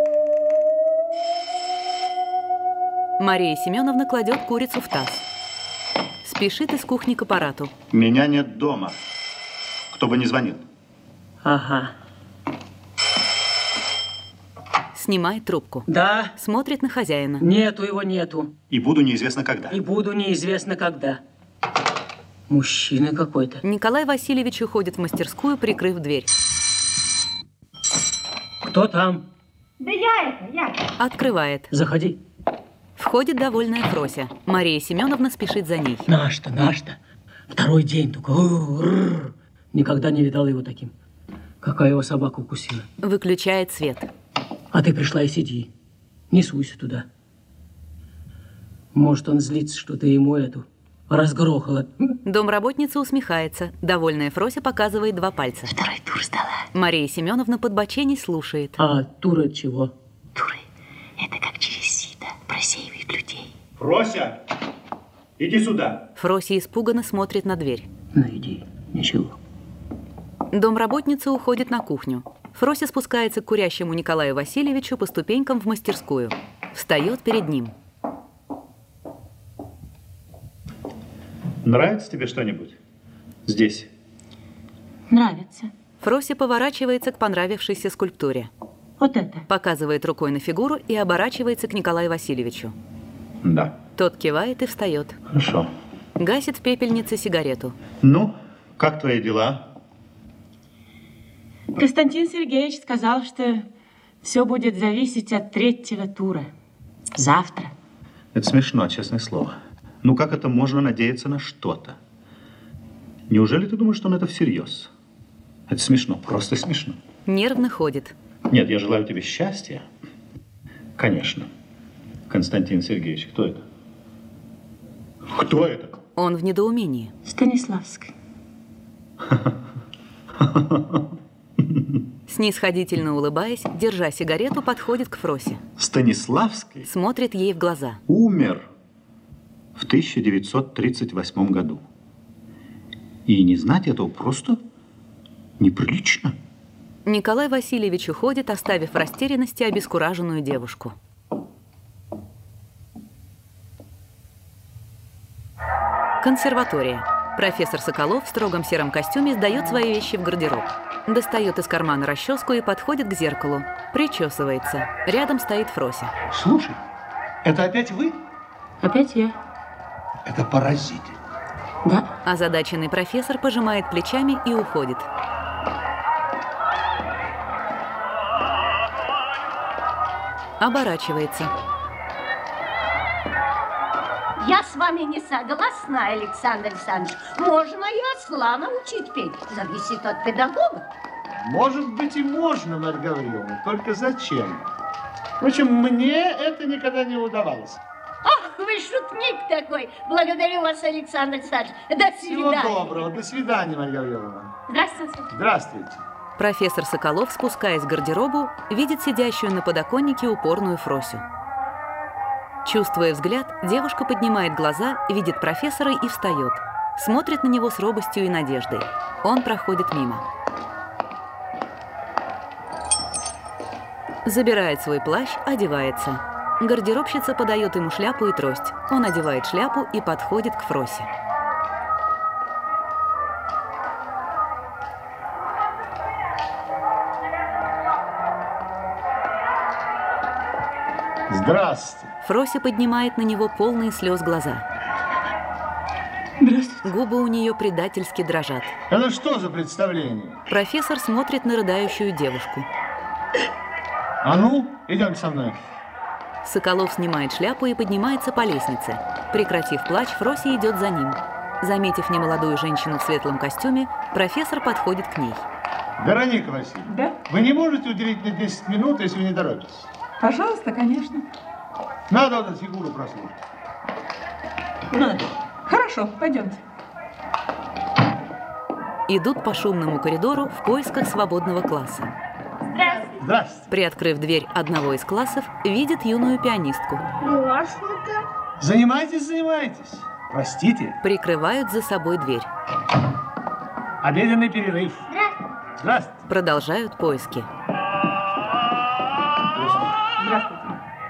Мария Семеновна кладет курицу в таз. Спешит из кухни к аппарату. Меня нет дома. Кто бы ни звонил. Ага. Снимает трубку. Да. Смотрит на хозяина. Нету его, нету. И буду неизвестно когда. И буду неизвестно когда. Мужчина какой-то. Николай Васильевич уходит в мастерскую, прикрыв дверь. Кто там? Да я это, я. Открывает. Заходи. Входит довольная Фрося. Мария Семеновна спешит за ней. Наш-то, наш-то. Второй день только. У-у-у-у. Никогда не видал его таким. Какая его собака укусила. Выключает свет. А ты пришла и сиди. Не суйся туда. Может, он злится, что ты ему эту разгрохала. Домработница усмехается. Довольная Фрося показывает два пальца. Второй тур сдала. Мария Семеновна подбоченей слушает. А тур от чего? Туры. Это как через сито просеивают людей. Фрося, иди сюда. Фрося испуганно смотрит на дверь. Ну иди, ничего. Домработница уходит на кухню. Фрося спускается к курящему Николаю Васильевичу по ступенькам в мастерскую. Встает перед ним. Нравится тебе что-нибудь здесь? Нравится. Фрося поворачивается к понравившейся скульптуре. Вот это. Показывает рукой на фигуру и оборачивается к Николаю Васильевичу. Да. Тот кивает и встает. Хорошо. Гасит в пепельнице сигарету. Ну, как твои дела? Константин Сергеевич сказал, что все будет зависеть от третьего тура. Завтра. Это смешно, честное слово. Ну как это можно надеяться на что-то? Неужели ты думаешь, что он это всерьез? Это смешно, просто смешно. Нервно ходит. Нет, я желаю тебе счастья. Конечно. Константин Сергеевич, кто это? Кто это? Он в недоумении. Станиславский. Снисходительно улыбаясь, держа сигарету, подходит к Фросе. Станиславский? Смотрит ей в глаза. Умер в тысяча девятьсот тридцать восьмом году. И не знать этого просто неприлично. Николай Васильевич уходит, оставив в растерянности обескураженную девушку. Консерватория. Профессор Соколов в строгом сером костюме сдает свои вещи в гардероб. Достает из кармана расческу и подходит к зеркалу. Причесывается. Рядом стоит Фрося. Слушай, это опять вы? Опять я. Это поразительно. Да. Озадаченный профессор пожимает плечами и уходит. Оборачивается. Я с вами не согласна, Александр Александрович. Можно и осла научить петь. Зависит от педагога. Может быть и можно, Марья Гавриловна. Только зачем? Впрочем, мне это никогда не удавалось. Ах, вы шутник такой. Благодарю вас, Александр Александрович. До свидания. Всего доброго. До свидания, Марья Гавриловна. Здравствуйте. Здравствуйте. Профессор Соколов, спускаясь в гардеробу, видит сидящую на подоконнике упорную Фросю. Чувствуя взгляд, девушка поднимает глаза, видит профессора и встает. Смотрит на него с робостью и надеждой. Он проходит мимо. Забирает свой плащ, одевается. Гардеробщица подает ему шляпу и трость. Он одевает шляпу и подходит к Фросе. Здравствуйте. Фрося поднимает на него полные слез глаза. Здравствуйте. Губы у нее предательски дрожат. Это что за представление? Профессор смотрит на рыдающую девушку. А ну, идем со мной. Соколов снимает шляпу и поднимается по лестнице. Прекратив плач, Фрося идет за ним. Заметив немолодую женщину в светлом костюме, профессор подходит к ней. Вероника Васильевна, да? Вы не можете уделить мне десять минут, если вы не торопитесь? Пожалуйста, конечно. Надо вот эту фигуру прослушать. Надо. Хорошо, пойдемте. Идут по шумному коридору в поисках свободного класса. Здравствуйте. Здравствуйте. Приоткрыв дверь одного из классов, видит юную пианистку. Занимайтесь, занимайтесь. Простите. Прикрывают за собой дверь. Обеденный перерыв. Здравствуйте. Здравствуйте. Продолжают поиски. Здравствуйте.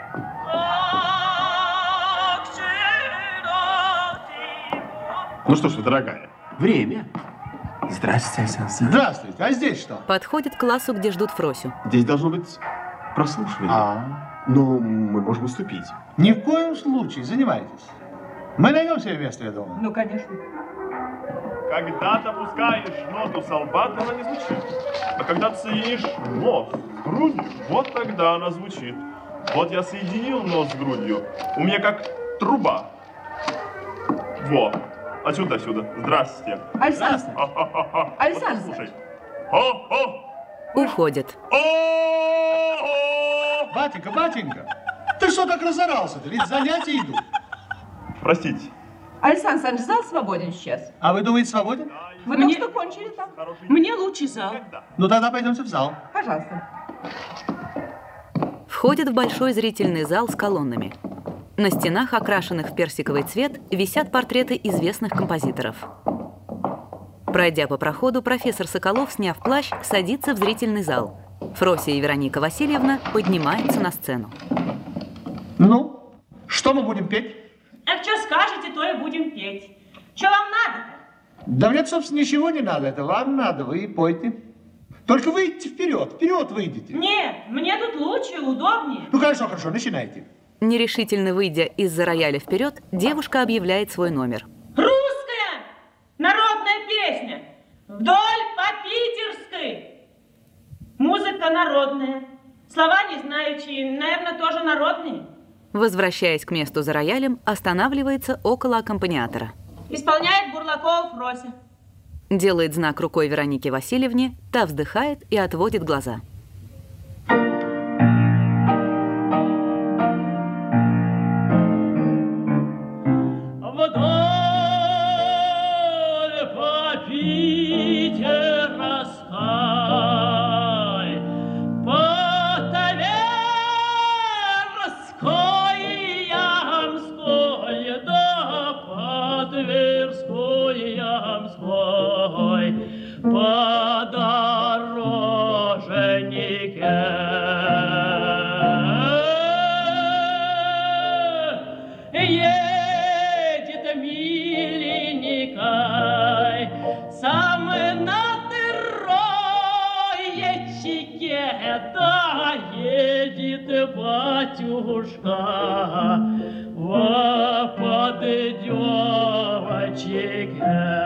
Ну что ж вы, дорогая, время. Здравствуйте, Александр. Здравствуйте. А здесь что? Подходит к классу, где ждут Фросю. Здесь должно быть прослушивание. А, Но мы можем уступить. ни в коем случае. Занимайтесь. Мы найдем себе место, я думаю. Ну, конечно. Когда ты опускаешь ноту с лба, она не звучит. А когда ты соединишь нос с грудью, вот тогда она звучит. Вот я соединил нос с грудью. У меня как труба. Во. Отсюда, отсюда. Здравствуйте. Александр. Ха-ха-ха-ха. Александр. Вот послушай. О-о. Уходят. О-о. Батенька, батенька, ты что так разорался-то? Ведь занятия идут. Простите. Александр Александрович, зал свободен сейчас. А вы думаете, свободен? Вы Мне- только что кончили там. Мне лучше зал. Ну тогда пойдемте в зал. Пожалуйста. Входит в большой зрительный зал с колоннами. На стенах, окрашенных в персиковый цвет, висят портреты известных композиторов. Пройдя по проходу, профессор Соколов, сняв плащ, садится в зрительный зал. Фрося и Вероника Васильевна поднимаются на сцену. Ну, что мы будем петь? Так что скажете, то и будем петь. Что вам надо-то? Да мне, собственно, ничего не надо. Это вам надо, вы и пойте. Только выйдите вперед, вперед выйдите. Нет, мне тут лучше, удобнее. Ну, хорошо, хорошо, начинайте. Нерешительно выйдя из-за рояля вперед, девушка объявляет свой номер. Русская народная песня вдоль по питерской. Музыка народная. Слова не знаю чьи, наверное, тоже народные. Возвращаясь к месту за роялем, останавливается около аккомпаниатора. Исполняет Бурлакова Фрося. Делает знак рукой Веронике Васильевне, та вздыхает и отводит глаза. Батюшка, во под девочек.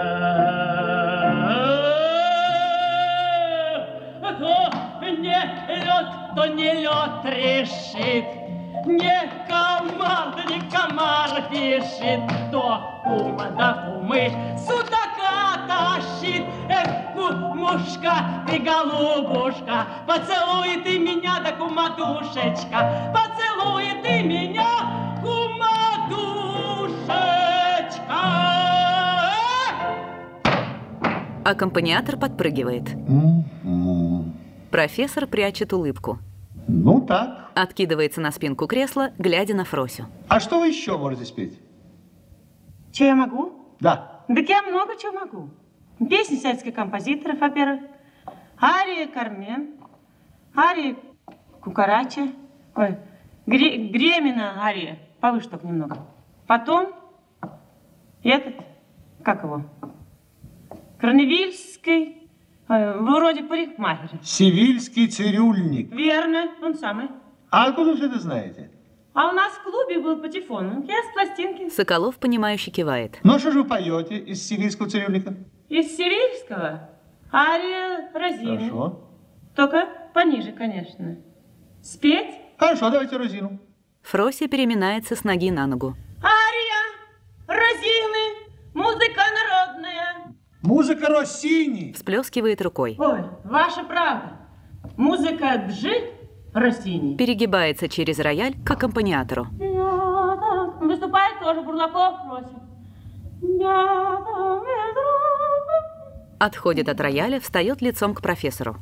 То не лед, то не лед решит, не комар, да не комар пишет, то кума да кумы судака тащит. Эх, кумушка, ты голубушка, поцелуй ты меня, да куматушечка, поцелуй ты меня, куматушечка. Аккомпаниатор подпрыгивает. Mm-hmm. Профессор прячет улыбку. Ну так. Откидывается на спинку кресла, глядя на Фросю. А что вы еще можете спеть? Че я могу? Да. Так я много чего могу. Песни советских композиторов, во-первых. Ария Кармен, ария Кукарача, ой, Гре, Гремина ария, повыше только немного. Потом этот, как его, Кроневильский, ой, вроде парикмахера. Севильский цирюльник. Верно, он самый. А откуда вы это знаете? А у нас в клубе был патефон, я с пластинки. Соколов, понимающе кивает. Ну, что же вы поете из севильского цирюльника? Из севильского? Ария Розины. Хорошо. Только пониже, конечно. Спеть? Хорошо, давайте Розину. Фрося переминается с ноги на ногу. Ария Розины, музыка народная. Музыка Россини. Всплескивает рукой. Ой, ваша правда. Музыка Джи Россини. Перегибается через рояль к аккомпаниатору. Выступает тоже Бурлаков Фрося. Отходит от рояля, встает лицом к профессору.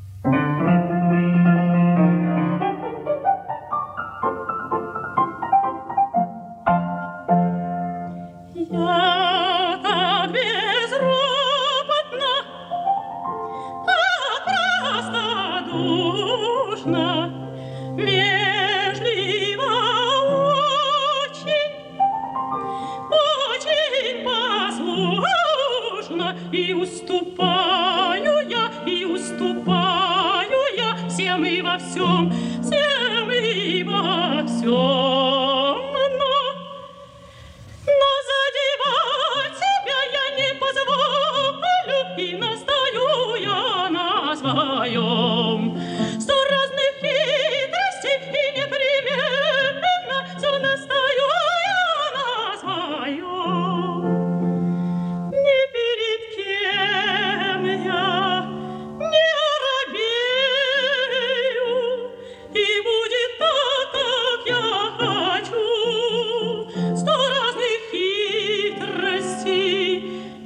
И уступаю я, и уступаю я всем и во всем, всем и во всем. Но, но задевать себя я не позволю, и настаю я на своем. Сто разных хитростей, и непременно все настаю я на своем. Не перед кем я не робею, и будет так, как я хочу. Сто разных хитростей, и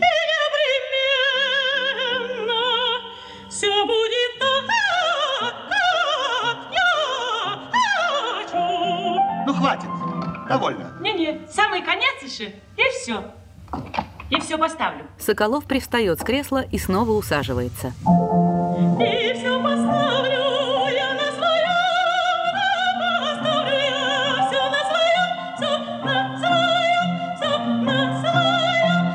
непременно все будет так, как я хочу. Ну, хватит. Довольно. Не-не, самый конец еще, и все. И все поставлю. Соколов привстает с кресла и снова усаживается. И все поставлю я на своем, поставлю я все на своем, все на своем, все на своем,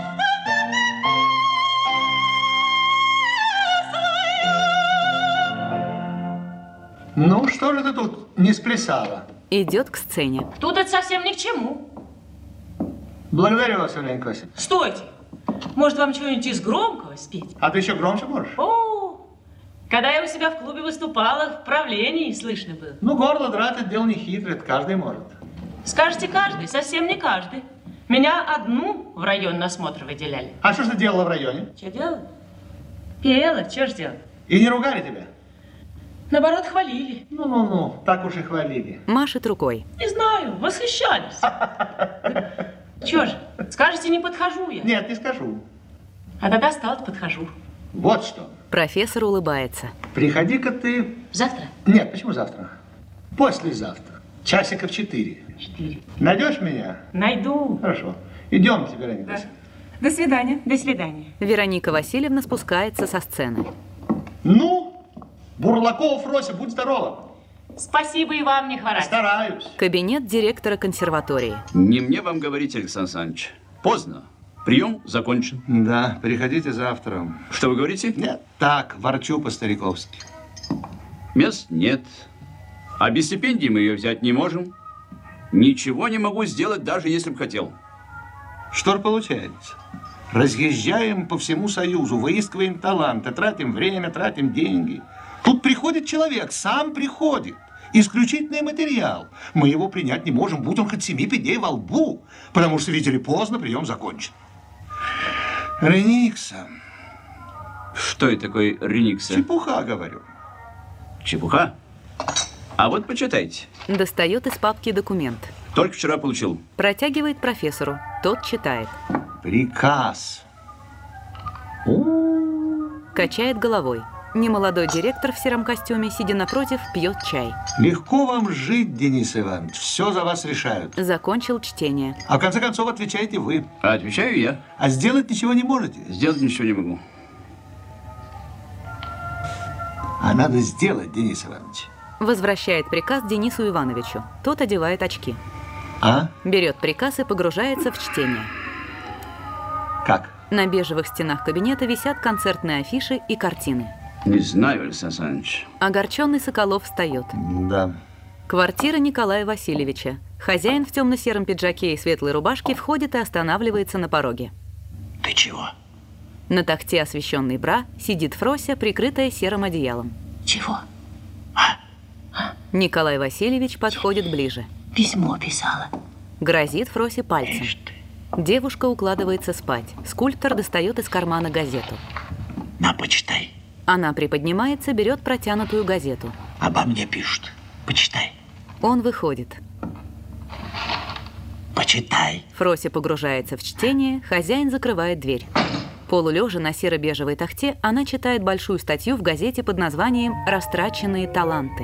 Ну, что же ты тут не сплясала? Идет к сцене. Тут это совсем ни к чему. Благодарю вас, Елена Косин. Стойте. Может, вам что-нибудь из громкого спеть? А ты еще громче можешь? О, когда я у себя в клубе выступала, в правлении слышно было. Ну, горло драть, это дело не хитрое, это каждый может. Скажете каждый, совсем не каждый. Меня одну в район на смотр выделяли. А что ж ты делала в районе? Что делала? Пела, что ж делала? И не ругали тебя? Наоборот, хвалили. Ну-ну-ну, так уж и хвалили. Машет рукой. Не знаю, восхищались. Чё же, скажете, не подхожу я? Нет, не скажу. А тогда стал подхожу. Вот что. Профессор улыбается. Приходи-ка ты... Завтра? Нет, почему завтра? Послезавтра. Часиков четыре. Четыре. Найдешь меня? Найду. Хорошо. Идемте, Вероника. Да. До свидания. До свидания. Вероника Васильевна спускается со сцены. Ну, Бурлаков, Фрося, будь здорова. Спасибо и вам, не хворать. Стараюсь. Кабинет директора консерватории. Не мне вам говорить, Александр Александрович. Поздно. Прием закончен. Да, приходите завтра. Что вы говорите? Нет, так, ворчу по-стариковски. Мест нет. А без стипендии мы ее взять не можем. Ничего не могу сделать, даже если бы хотел. Что ж получается? Разъезжаем по всему Союзу, выискиваем таланты, тратим время, тратим деньги. Тут приходит человек, сам приходит. Исключительный материал. Мы его принять не можем, будь он хоть семи пядей во лбу. Потому что, видели, поздно, прием закончен. Реникса. Что это такое Реникса? Чепуха, говорю. Чепуха? А вот почитайте. Достает из папки документ. Только вчера получил. Протягивает профессору. Тот читает. Приказ. Качает головой. Немолодой директор в сером костюме, сидя напротив, пьет чай. Легко вам жить, Денис Иванович. Все за вас решают. Закончил чтение. А в конце концов отвечаете вы. А отвечаю я. А сделать ничего не можете? Сделать ничего не могу. А надо сделать, Денис Иванович. Возвращает приказ Денису Ивановичу. Тот одевает очки. А? Берет приказ и погружается в чтение. Как? На бежевых стенах кабинета висят концертные афиши и картины. Не знаю, Александр Александрович. Огорченный Соколов встает. Да. Квартира Николая Васильевича. Хозяин в темно-сером пиджаке и светлой рубашке входит и останавливается на пороге. Ты чего? На тахте, освещенный бра, сидит Фрося, прикрытая серым одеялом. Чего? Николай Васильевич подходит ближе. Письмо писала. Грозит Фросе пальцем. Девушка укладывается спать. Скульптор достает из кармана газету. На, почитай. Она приподнимается, берет протянутую газету. Обо мне пишут. Почитай. Он выходит. Почитай. Фрося погружается в чтение, хозяин закрывает дверь. Полулежа на серо-бежевой тахте, она читает большую статью в газете под названием «Растраченные таланты».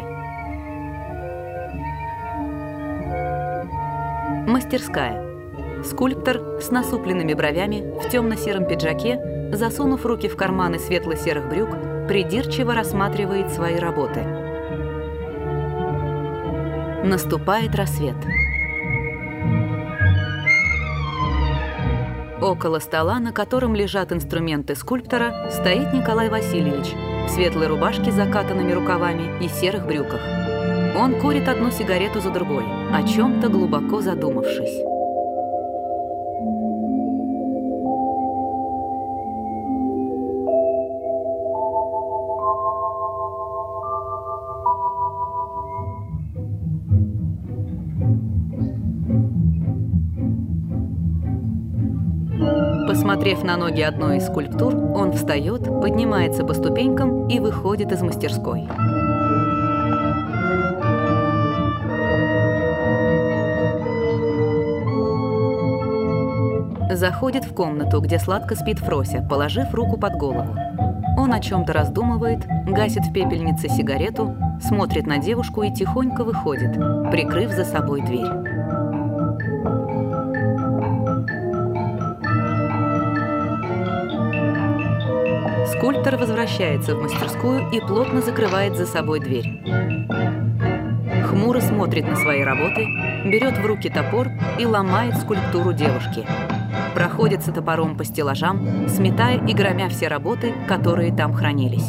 Мастерская. Скульптор с насупленными бровями, в темно-сером пиджаке, засунув руки в карманы светло-серых брюк, придирчиво рассматривает свои работы. Наступает рассвет. Около стола, на котором лежат инструменты скульптора, стоит Николай Васильевич в светлой рубашке с закатанными рукавами и серых брюках. Он курит одну сигарету за другой, о чем-то глубоко задумавшись. Посмотрев на ноги одной из скульптур, он встает, поднимается по ступенькам и выходит из мастерской. Заходит в комнату, где сладко спит Фрося, положив руку под голову. Он о чем-то раздумывает, гасит в пепельнице сигарету, смотрит на девушку и тихонько выходит, прикрыв за собой дверь. Скульптор возвращается в мастерскую и плотно закрывает за собой дверь. Хмуро смотрит на свои работы, берет в руки топор и ломает скульптуру девушки. Проходится топором по стеллажам, сметая и громя все работы, которые там хранились.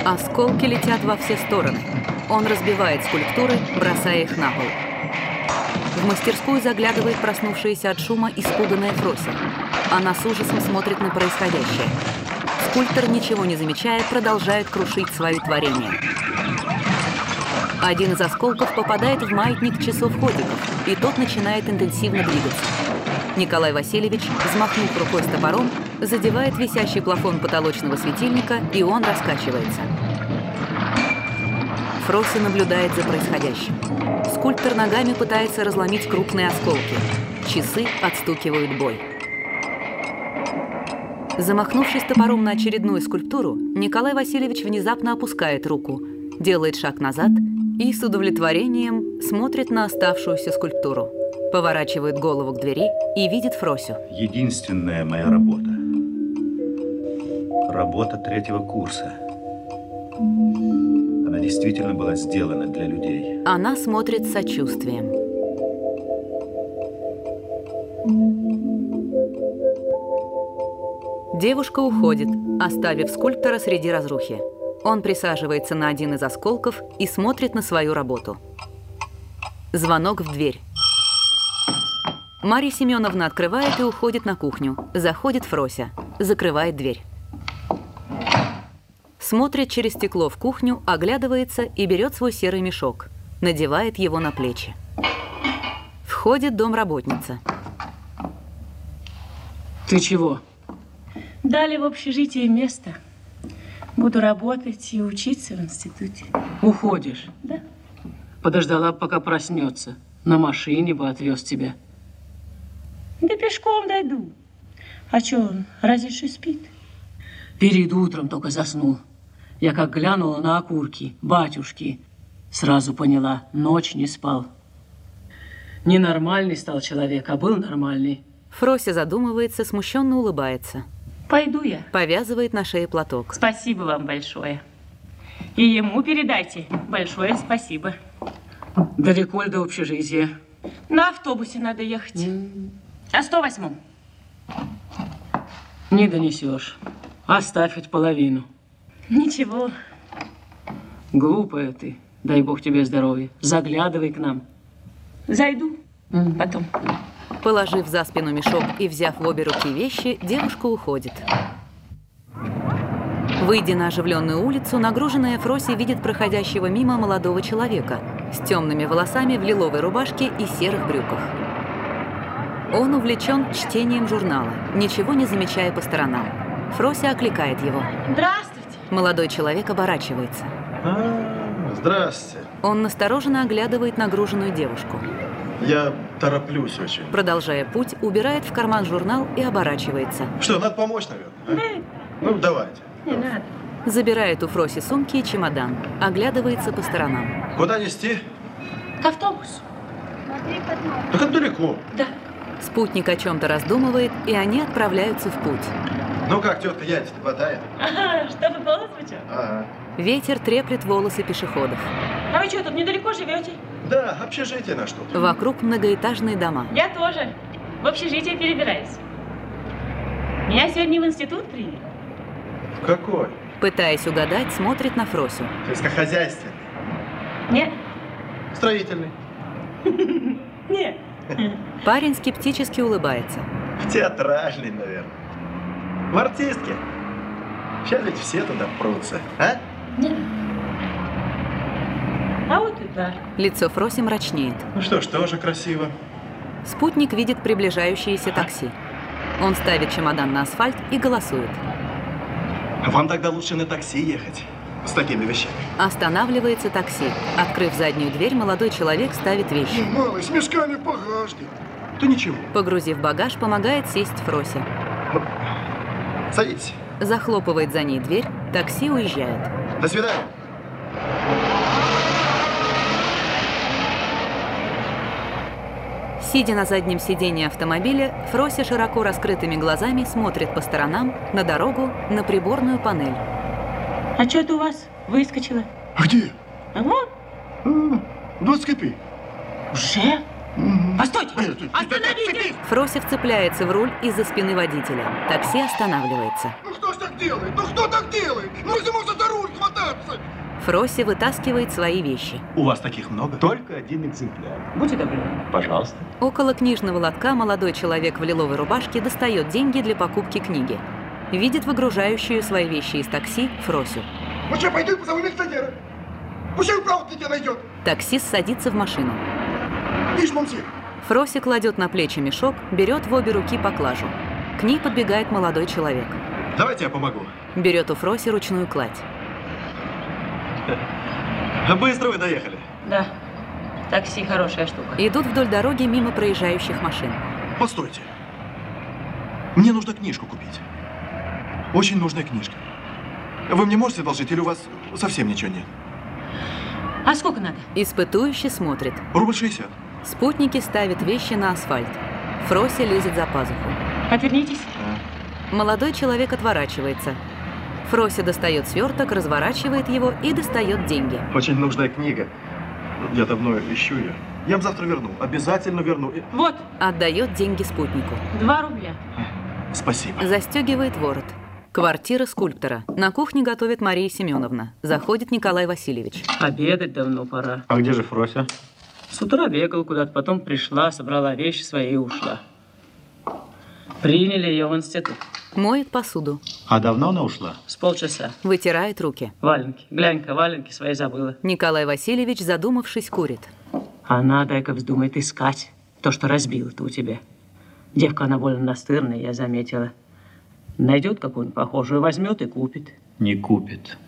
Осколки летят во все стороны. Он разбивает скульптуры, бросая их на пол. В мастерскую заглядывает проснувшаяся от шума испуганная Фрося. Она с ужасом смотрит на происходящее. Скульптор, ничего не замечая, продолжает крушить свои творения. Один из осколков попадает в маятник часов ходиков, и тот начинает интенсивно двигаться. Николай Васильевич, взмахнув рукой с топором, задевает висящий плафон потолочного светильника, и он раскачивается. Фрося наблюдает за происходящим. Скульптор ногами пытается разломить крупные осколки. Часы отстукивают бой. Замахнувшись топором на очередную скульптуру, Николай Васильевич внезапно опускает руку, делает шаг назад и с удовлетворением смотрит на оставшуюся скульптуру. Поворачивает голову к двери и видит Фросю. Единственная моя работа. Работа третьего курса. Она действительно была сделана для людей. Она смотрит с сочувствием. Девушка уходит, оставив скульптора среди разрухи. Он присаживается на один из осколков и смотрит на свою работу. Звонок в дверь. Марья Семеновна открывает и уходит на кухню. Заходит Фрося, закрывает дверь. Смотрит через стекло в кухню, оглядывается и берет свой серый мешок. Надевает его на плечи. Входит домработница. Ты чего? Дали в общежитии место. Буду работать и учиться в институте. Уходишь? Да. Подождала, пока проснется. На машине бы отвез тебя. Да пешком дойду. А что он, разве что спит? Перед утром только заснул. Я как глянула на окурки, батюшки, сразу поняла, ночь не спал. Ненормальный стал человек, а был нормальный. Фрося задумывается, смущенно улыбается. Пойду я. Повязывает на шее платок. Спасибо вам большое. И ему передайте большое спасибо. Далеко ли до общежития? На автобусе надо ехать. Mm. А сто восьмом? Не донесешь. Оставь хоть половину. Ничего. Глупая ты. Дай бог тебе здоровья. Заглядывай к нам. Зайду. Mm. Потом. Положив за спину мешок и взяв в обе руки вещи, девушка уходит. Выйдя на оживленную улицу, нагруженная Фрося видит проходящего мимо молодого человека с темными волосами в лиловой рубашке и серых брюках. Он увлечен чтением журнала, ничего не замечая по сторонам. Фрося окликает его. Здравствуйте. Молодой человек оборачивается. А, здравствуйте. Он настороженно оглядывает нагруженную девушку. Я тороплюсь очень. Продолжая путь, убирает в карман журнал и оборачивается. Что, надо помочь, наверное? А? Ну, давайте. Не надо. Забирает у Фроси сумки и чемодан. Оглядывается по сторонам. Куда нести? К автобусу. Так это далеко. Да. Спутник о чем-то раздумывает, и они отправляются в путь. Ну как, тетка, ядет, хватает? Ага, чтобы голос звучал. Ага. Ветер треплет волосы пешеходов. А вы что, тут недалеко живете? Да, общежитие наш тут. Вокруг многоэтажные дома. Я тоже. В общежитие перебираюсь. Меня сегодня в институт приняли. Какой? Пытаясь угадать, смотрит на Фросю. Сельскохозяйственный? Нет. Строительный? Нет. Парень скептически улыбается. Театральный, наверное. В артистке. Сейчас ведь все туда прутся, а? Нет. А вот и да. Лицо Фроси мрачнеет. Ну что ж, тоже красиво. Спутник видит приближающееся такси. Он ставит чемодан на асфальт и голосует. Вам тогда лучше на такси ехать. С такими вещами. Останавливается такси. Открыв заднюю дверь, молодой человек ставит вещи. Малый, с мешками в багажник. Да ничего. Погрузив багаж, помогает сесть Фросе. Садитесь. Захлопывает за ней дверь, такси уезжает. До свидания. Сидя на заднем сидении автомобиля, Фрося широко раскрытыми глазами смотрит по сторонам, на дорогу, на приборную панель. А что это у вас выскочило? А где? А вот. двадцать копеек. Уже? Угу. Постойте! Остановитесь! Фрося вцепляется в руль из-за спины водителя. Такси останавливается. Ну что ж так так делает? Ну кто так делает? Ну если можно за руль хвататься! Фрося вытаскивает свои вещи. У вас таких много? Только один экземпляр. Будьте добры. Пожалуйста. Около книжного лотка молодой человек в лиловой рубашке достает деньги для покупки книги. Видит выгружающую свои вещи из такси Фросю. Ну что, пойду и позову милиционера. Пусть правда тебя найдет. Таксист садится в машину. Видишь, мамси? Фрося кладет на плечи мешок, берет в обе руки поклажу. К ней подбегает молодой человек. Давайте я помогу. Берет у Фроси ручную кладь. Быстро вы доехали. Да, такси хорошая штука. Идут вдоль дороги мимо проезжающих машин. Постойте. Мне нужно книжку купить. Очень нужная книжка. Вы мне можете одолжить или у вас совсем ничего нет? А сколько надо? Испытующий смотрит. Рубль шестьдесят. Спутники ставят вещи на асфальт. Фрося лезет за пазуху. Отвернитесь. Молодой человек отворачивается. Фрося достает сверток, разворачивает его и достает деньги. Очень нужная книга. Я давно ищу ее. Я вам завтра верну. Обязательно верну. Вот. Отдает деньги спутнику. Два рубля. Спасибо. Застегивает ворот. Квартира скульптора. На кухне готовит Мария Семеновна. Заходит Николай Васильевич. Обедать давно пора. А где же Фрося? С утра бегал куда-то, потом пришла, собрала вещи свои и ушла. Приняли ее в институт. Моет посуду. А давно она ушла? С полчаса. Вытирает руки. Валенки. Глянь-ка, валенки свои забыла. Николай Васильевич, задумавшись, курит. Она, дай-ка вздумает искать то, что разбила-то у тебя. Девка, она больно настырная, я заметила. Найдет какую-нибудь похожую, возьмет и купит. Не купит.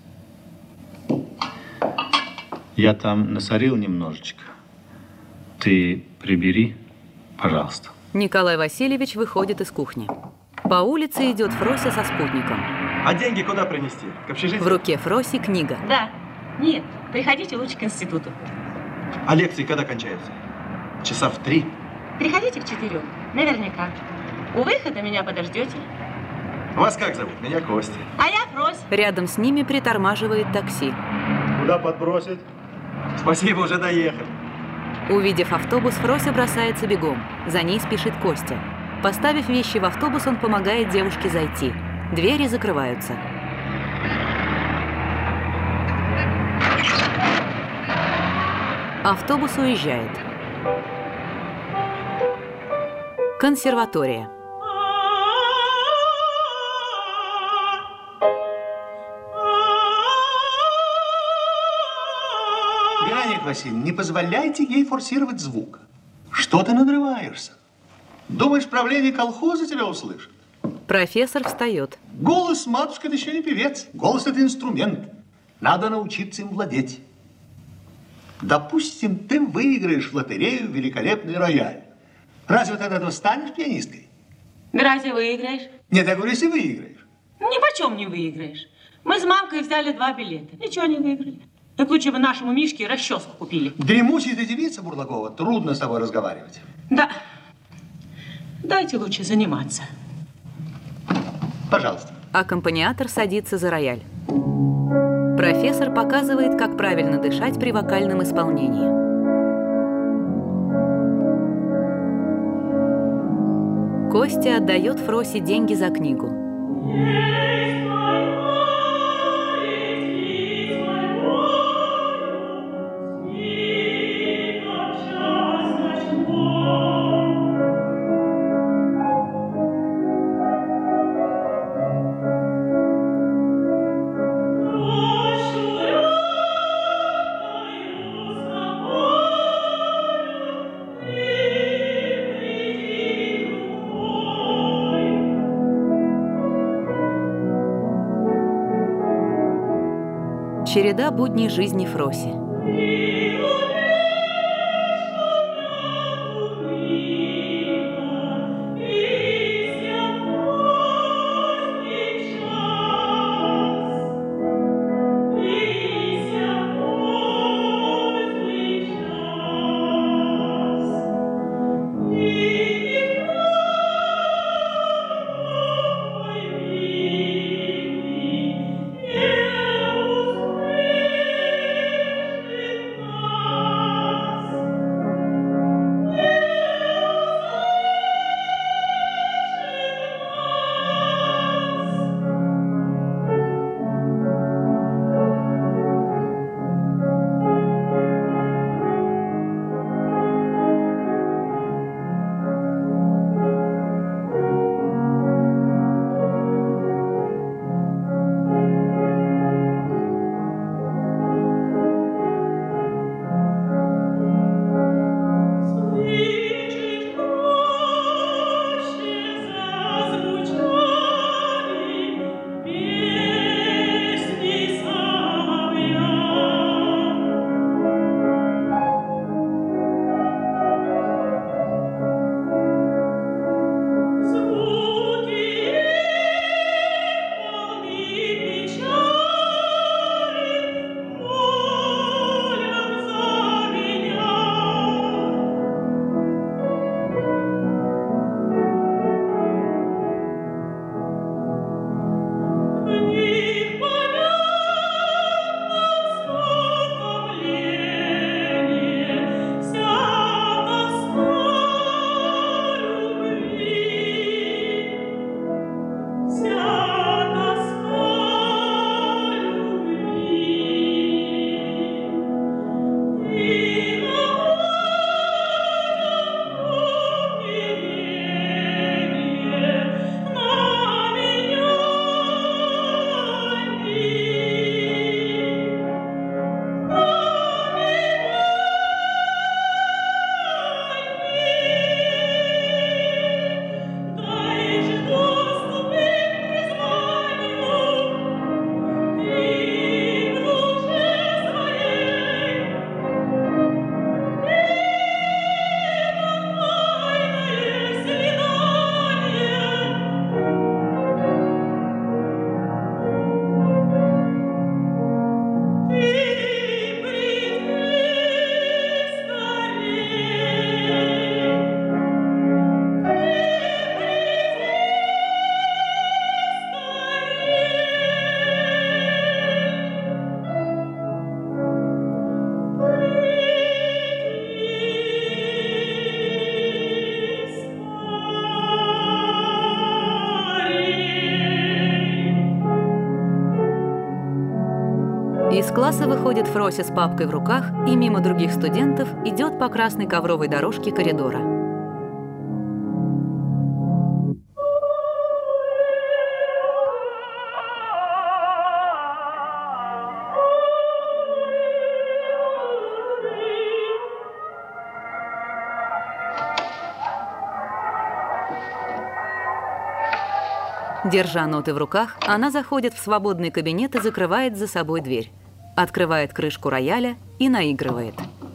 Я там насорил немножечко. Ты прибери, пожалуйста. Николай Васильевич выходит из кухни. По улице идет Фрося со спутником. А деньги куда принести? К общежитию? В руке Фроси книга. Да. Нет, приходите лучше к институту. А лекции когда кончаются? Часа в три. Приходите к четырем. Наверняка. У выхода меня подождете. Вас как зовут? Меня Костя. А я Фрось. Рядом с ними притормаживает такси. Куда подбросить? Спасибо, уже доехали. Увидев автобус, Фрося бросается бегом. За ней спешит Костя. Поставив вещи в автобус, он помогает девушке зайти. Двери закрываются. Автобус уезжает. Консерватория. Вероника Васильевна, не позволяйте ей форсировать звук. Что ты надрываешься? Думаешь, правление колхоза тебя услышит? Профессор встает. Голос, матушка, это еще не певец. Голос – это инструмент. Надо научиться им владеть. Допустим, ты выиграешь в лотерею великолепный рояль. Разве ты от этого станешь пианисткой? Разве выиграешь? Нет, я говорю, если выиграешь. Ни почем не выиграешь. Мы с мамкой взяли два билета. Ничего не выиграли. Так лучше бы нашему Мишке расческу купили. Дремучая ты девица, Бурлакова, трудно с тобой разговаривать. Да. Дайте лучше заниматься. Пожалуйста. Аккомпаниатор садится за рояль. Профессор показывает, как правильно дышать при вокальном исполнении. Костя отдает Фросе деньги за книгу. Череда будней жизни Фроси. Yeah. Из класса выходит Фрося с папкой в руках и мимо других студентов идет по красной ковровой дорожке коридора. Держа ноты в руках, она заходит в свободный кабинет и закрывает за собой дверь. Открывает крышку рояля и наигрывает.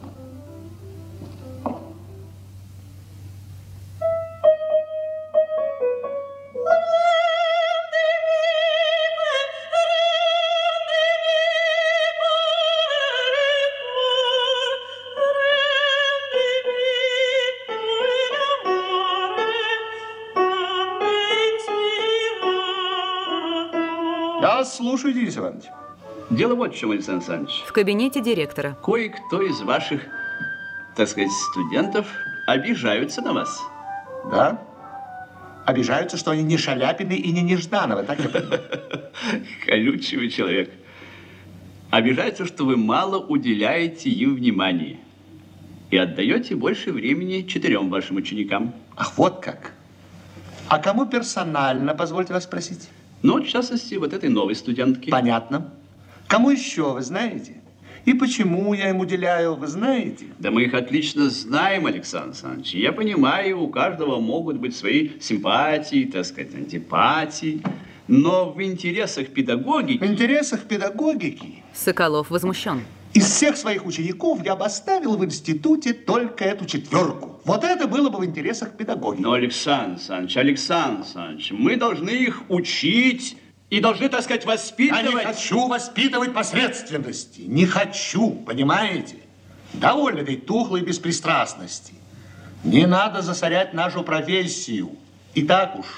Я вас слушаю, Денис Иванович. Дело вот в чем, Александр Александрович. В кабинете директора. Кое-кто из ваших, так сказать, студентов обижаются на вас. Да? Обижаются, что они не Шаляпины и не Неждановы, так я понимаю? Колючий вы человек. Обижаются, что вы мало уделяете им внимания и отдаете больше времени четырем вашим ученикам. Ах, вот как. А кому персонально, позвольте вас спросить? Ну, в частности, вот этой новой студентке. Понятно. Кому еще, вы знаете? И почему я им уделяю, вы знаете? Да мы их отлично знаем, Александр Александрович. Я понимаю, у каждого могут быть свои симпатии, так сказать, антипатии. Но в интересах педагогики... В интересах педагогики... Соколов возмущен. Из всех своих учеников я бы оставил в институте только эту четверку. Вот это было бы в интересах педагогики. Но, Александр Александрович, Александр Александрович, мы должны их учить и должны, так сказать, воспитывать. Я не хочу воспитывать посредственности. Не хочу, понимаете? Довольно этой тухлой беспристрастности. Не надо засорять нашу профессию. И так уж.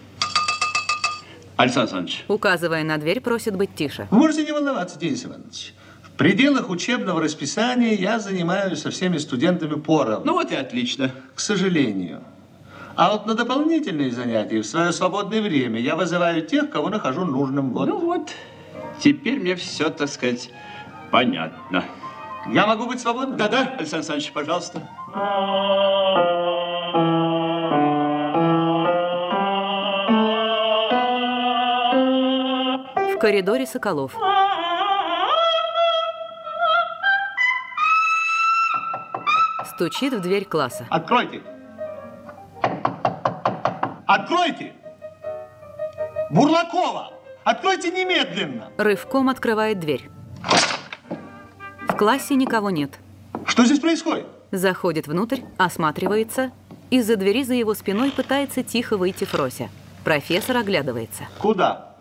Александр Александрович. Указывая на дверь, просит быть тише. Вы можете не волноваться, Денис Иванович. В пределах учебного расписания я занимаюсь со всеми студентами поровну. Ну вот и отлично. К сожалению. А вот на дополнительные занятия в свое свободное время я вызываю тех, кого нахожу нужным. Вот. Ну вот, теперь мне все, так сказать, понятно. Я могу быть свободным? Да-да, Александр Александрович, пожалуйста. В коридоре Соколов. Стучит в дверь класса. Откройте. Откройте! Бурлакова! Откройте немедленно! Рывком открывает дверь. В классе никого нет. Что здесь происходит? Заходит внутрь, осматривается. Из-за двери за его спиной пытается тихо выйти Фрося. Профессор оглядывается. Куда?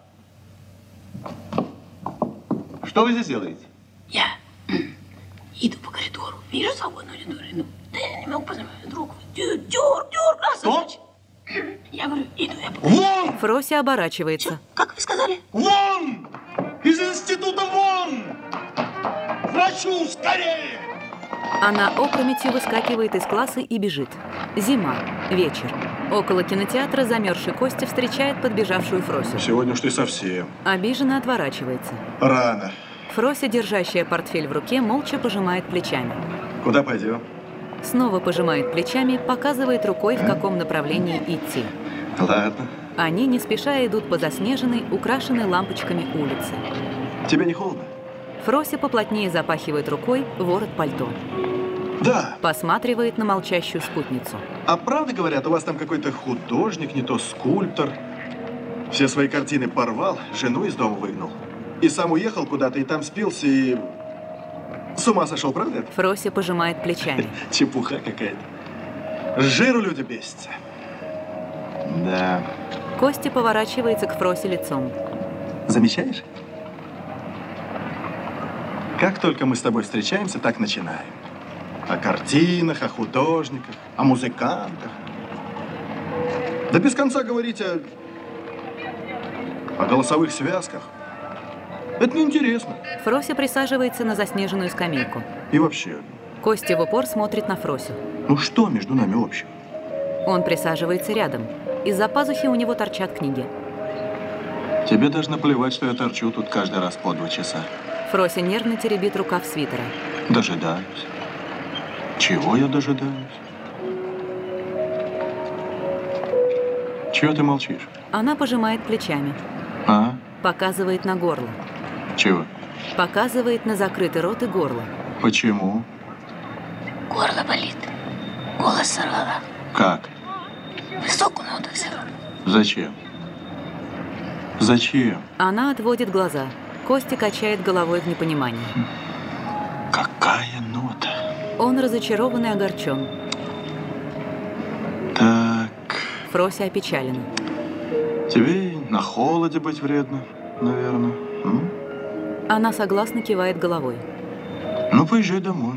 Что вы здесь делаете? Я иду по коридору, вижу свободную аудиторию. Да я не могу познать друг. Дюр, дюр, дюр, Что? Я говорю, иду я по Вон! Фрося оборачивается. Что? Как вы сказали? Вон! Из института вон! К врачу, скорее! Она опрометью выскакивает из класса и бежит. Зима. Вечер. Около кинотеатра замерзший Костя встречает подбежавшую Фросю. Сегодня уж ты совсем. Обиженно отворачивается. Рано. Фрося, держащая портфель в руке, молча пожимает плечами. Куда пойдем? Снова пожимает плечами, показывает рукой, в каком направлении идти. Ладно. Они не спеша идут по заснеженной, украшенной лампочками улице. Тебе не холодно? Фрося поплотнее запахивает рукой ворот пальто. Да. Посматривает на молчащую спутницу. А правда говорят, у вас там какой-то художник, не то скульптор. Все свои картины порвал, жену из дома выгнал. И сам уехал куда-то, и там спился, и... С ума сошел, правда? Фрося пожимает плечами. Чепуха какая-то. С жиру люди бесятся. Да. Костя поворачивается к Фросе лицом. Замечаешь? Как только мы с тобой встречаемся, так начинаем. О картинах, о художниках, о музыкантах. Да без конца говорить о, о голосовых связках. Это неинтересно. Фрося присаживается на заснеженную скамейку. И вообще. Костя в упор смотрит на Фросю. Ну что между нами общего? Он присаживается рядом. Из-за пазухи у него торчат книги. Тебе даже наплевать, что я торчу тут каждый раз по два часа. Фрося нервно теребит рукав свитера. Дожидаюсь. Чего я дожидаюсь? Чего ты молчишь? Она пожимает плечами. А? Показывает на горло. Чего? Показывает на закрытый рот и горло. Почему? Горло болит. Голос сорвала. Как? Высокую ноту взяла. Зачем? Зачем? Она отводит глаза. Костя качает головой в непонимании. Какая нота? Он разочарован и огорчен. Так. Фрося опечалена. Тебе на холоде быть вредно, наверное. М? Она согласно кивает головой. Ну, поезжай домой.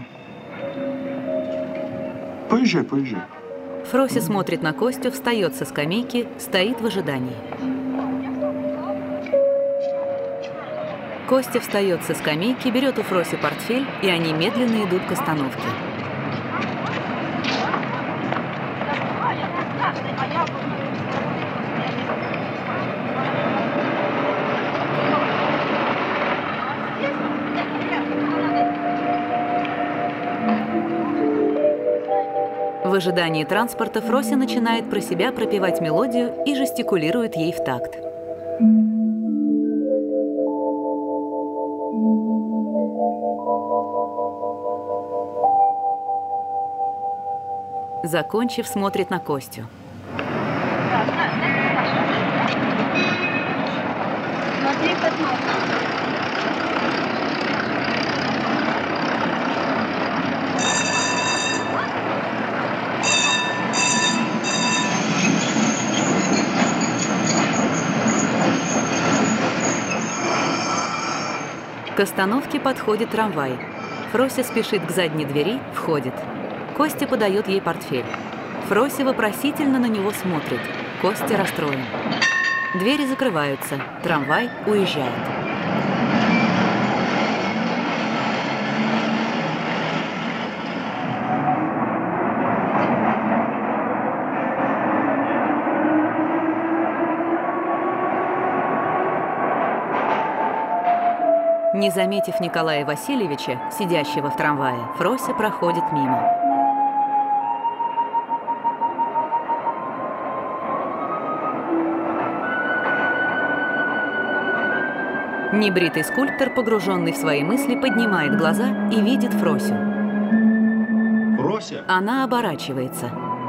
Поезжай, поезжай. Фрося смотрит на Костю, встает со скамейки, стоит в ожидании. Костя встает со скамейки, берет у Фроси портфель, и они медленно идут к остановке. В ожидании транспорта Фрося начинает про себя пропевать мелодию и жестикулирует ей в такт. Закончив, смотрит на Костю. Смотри, как К остановке подходит трамвай. Фрося спешит к задней двери, входит. Костя подает ей портфель. Фрося вопросительно на него смотрит. Костя расстроен. Двери закрываются. Трамвай уезжает. Не заметив Николая Васильевича, сидящего в трамвае, Фрося проходит мимо. Небритый скульптор, погруженный в свои мысли, поднимает глаза и видит Фросю. Фрося? Она оборачивается.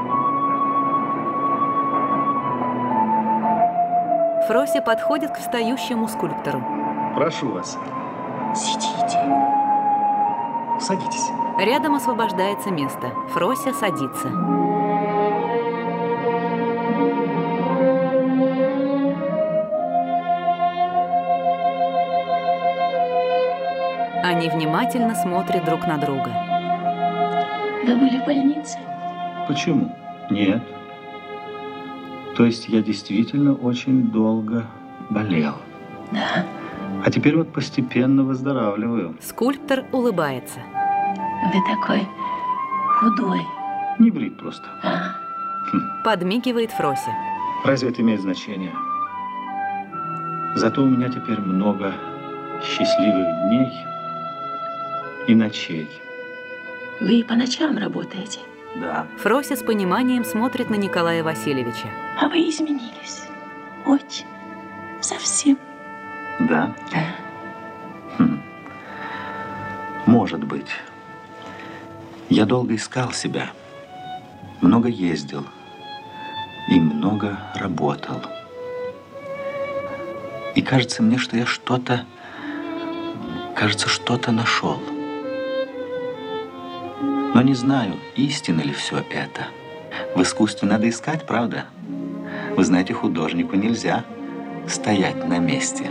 Фрося подходит к встающему скульптору. Прошу вас. Сидите. Садитесь. Рядом освобождается место. Фрося садится. Они внимательно смотрят друг на друга. Вы были в больнице? Почему? Нет. То есть я действительно очень долго болел. Да. А теперь вот постепенно выздоравливаю. Скульптор улыбается. Вы такой худой. Не брит просто. А. Хм. Подмигивает Фрося. Разве это имеет значение? Зато у меня теперь много счастливых дней и ночей. Вы и по ночам работаете? Да. Фрося с пониманием смотрит на Николая Васильевича. А вы изменились. Очень. Совсем. Да? Хм. Может быть. Я долго искал себя, много ездил и много работал. И кажется мне, что я что-то, кажется, что-то нашел. Но не знаю, истинно ли все это. В искусстве надо искать, правда? Вы знаете, художнику нельзя стоять на месте.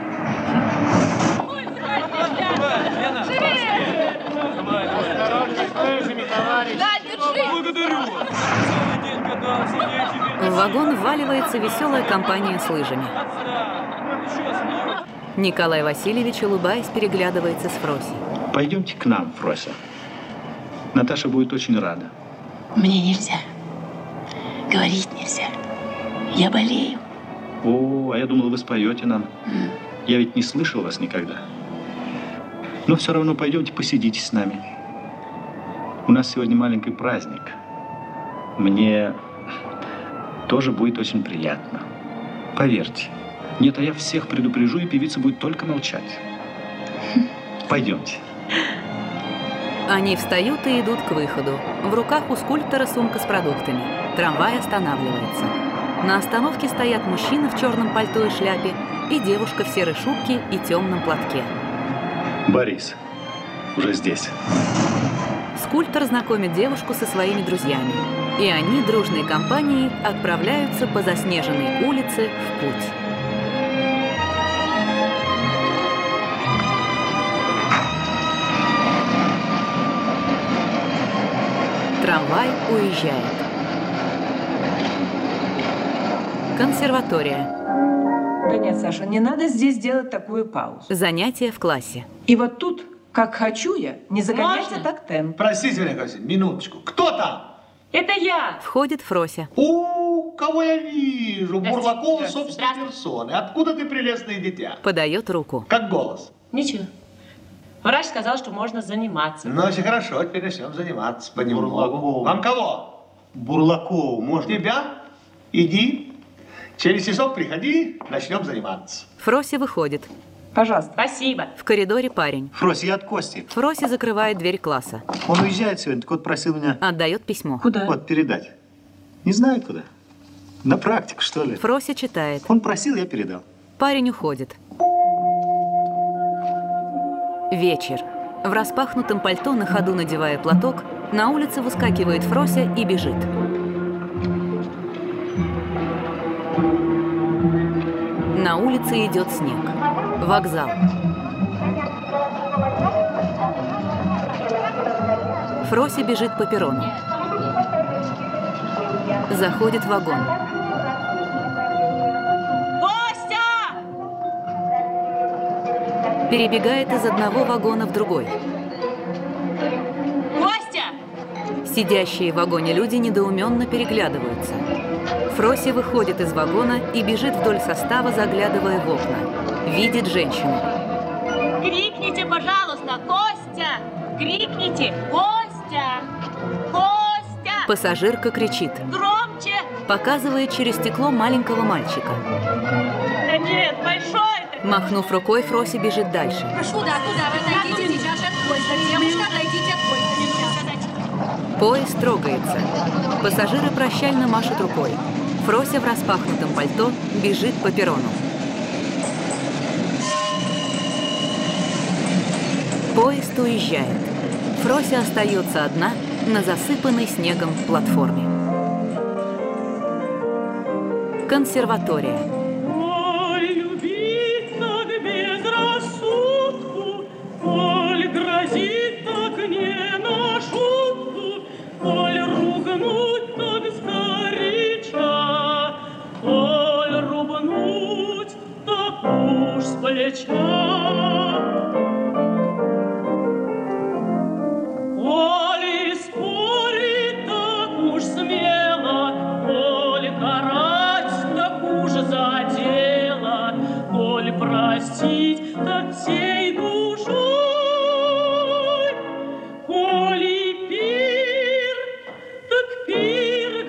В вагон вваливается веселая компания с лыжами. Николай Васильевич, улыбаясь, переглядывается с Фросей. Пойдемте к нам, Фрося. Наташа будет очень рада. Мне нельзя. Говорить нельзя. Я болею. О, а я думал, вы споете нам. Я ведь не слышал вас никогда. Но все равно пойдемте посидите с нами. У нас сегодня маленький праздник. Мне тоже будет очень приятно. Поверьте. Нет, а я всех предупрежу, и певица будет только молчать. Пойдемте. Они встают и идут к выходу. В руках у скульптора сумка с продуктами. Трамвай останавливается. На остановке стоят мужчина в черном пальто и шляпе и девушка в серой шубке и темном платке. Борис, уже здесь. Скульптор знакомит девушку со своими друзьями. И они дружной компанией отправляются по заснеженной улице в путь. Трамвай уезжает. Консерватория. Да нет, Саша, не надо здесь делать такую паузу. Занятия в классе. И вот тут, как хочу я, не загоняйте Можно? так темп. Простите меня, Костя, минуточку. Кто там? Это я. Входит Фрося. О, кого я вижу? Здрасте, Бурлакова здрасте, собственной персоны. Откуда ты, прелестное дитя? Подает руку. Как голос? Ничего. Врач сказал, что можно заниматься. Ну, очень хорошо, теперь начнем заниматься понемногу. Бурлакову. Вам кого? Бурлакову, можно? Тебя? Иди. Через часок приходи, начнем заниматься. Фрося выходит. Пожалуйста. Спасибо. В коридоре парень. Фрось, я от Кости. Фрося закрывает дверь класса. Он уезжает сегодня, так вот просил меня... Отдает письмо. Куда? Вот, передать. Не знаю куда. На практику, что ли. Фрося читает. Он просил, я передал. Парень уходит. Вечер. В распахнутом пальто, на ходу надевая платок, на улице выскакивает Фрося и бежит. На улице идет снег. Вокзал. Фрося бежит по перрону. Заходит в вагон. Костя! Перебегает из одного вагона в другой. Костя! Сидящие в вагоне люди недоуменно переглядываются. Фрося выходит из вагона и бежит вдоль состава, заглядывая в окна. Видит женщину. Крикните, пожалуйста, Костя! Крикните, Костя! Костя! Пассажирка кричит. Громче! Показывает через стекло маленького мальчика. Да нет, большой ты! Махнув рукой, Фрося бежит дальше. Прошу, да, туда, вы отойдите сейчас от поезда. Девушка, отойдите от поезда. Поезд трогается. Пассажиры прощально машут рукой. Фрося в распахнутом пальто бежит по перрону. Поезд уезжает. Фрося остается одна на засыпанной снегом платформе. Консерватория. Коль любить так безрассудку, коль грозит так не на шутку, коль ругнуть так сгоряча, коль рубнуть так уж с плеча. Коли спорить так уж смело, коли карать так уж за дело, коли простить так всей душой, коли пир, так пир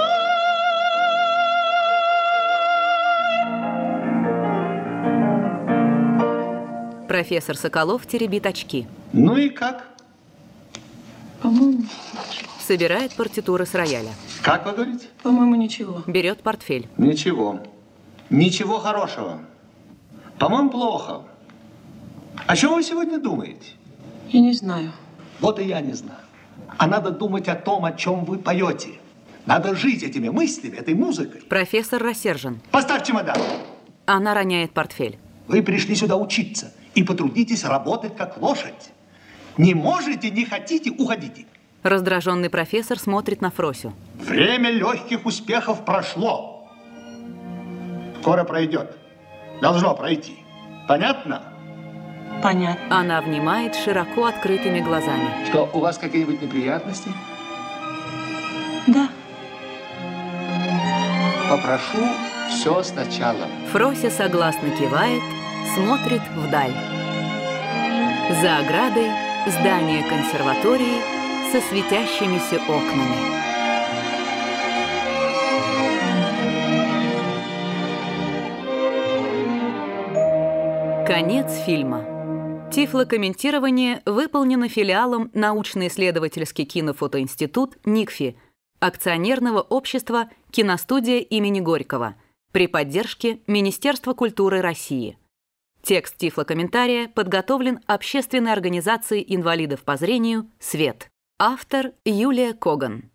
горой. Профессор Соколов теребит очки. Ну и как? По-моему, Собирает партитуры с рояля. Как вы говорите? по-моему, ничего. Берет портфель. Ничего. Ничего хорошего. По-моему, плохо. О чем вы сегодня думаете? Я не знаю. Вот и я не знаю. А надо думать о том, о чем вы поете. Надо жить этими мыслями, этой музыкой. Профессор рассержен. Поставь чемодан. Она роняет портфель. Вы пришли сюда учиться и потрудитесь работать как лошадь. Не можете, не хотите, уходите. Раздраженный профессор смотрит на Фросю. Время легких успехов прошло. Скоро пройдет. Должно пройти. Понятно? Понятно. Она внимает широко открытыми глазами. Что, у вас какие-нибудь неприятности? Да. Попрошу все сначала. Фрося согласно кивает, смотрит вдаль. За оградой здание консерватории со светящимися окнами. Конец фильма. Тифлокомментирование выполнено филиалом научно-исследовательский кинофотоинститут НИКФИ, акционерного общества «Киностудия имени Горького» при поддержке Министерства культуры России. Текст тифлокомментария подготовлен общественной организацией инвалидов по зрению «Свет». Автор Юлия Коган.